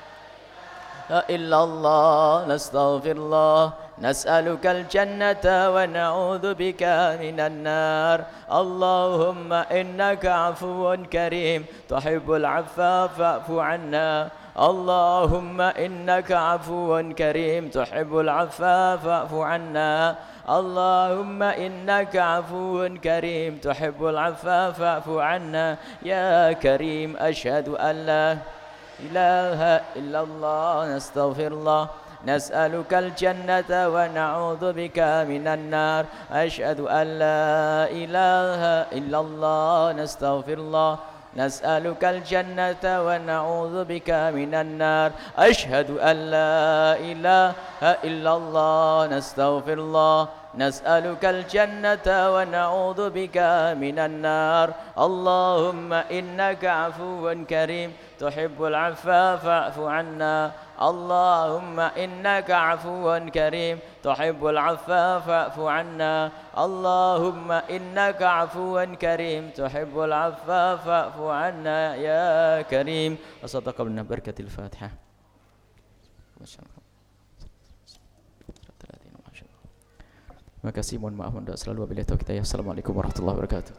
إلا الله نستغفر الله نسألك الجنة ونعوذ بك من النار اللهم إنك عفو كريم تحب العفو فاعف عنا اللهم إنك عفو كريم تحب العفو فاعف عنا اللهم إنك عفو كريم تحب العفو فاعف عنا يا كريم أشهد أن لا إله إلا الله نستغفر الله نسألك الجنة ونعوذ بك من النار أشهد أن لا إله إلا الله نستغفر الله نسألك الجنة ونعوذ بك من النار أشهد أن لا إله إلا الله نستغفر الله نسألك الجنة ونعوذ بك من النار اللهم إنك عفو كريم تحب العفو فاعف عنا اللهم إنك عفو كريم تحب العفو فاعف عنا اللهم إنك عفو كريم تحب العفو فاعف عنا يا كريم. وصدق من بركة الفاتحة. Terima kasih, mohon maaf untuk selalu wabillahi taufiq. Assalamualaikum warahmatullahi wabarakatuh.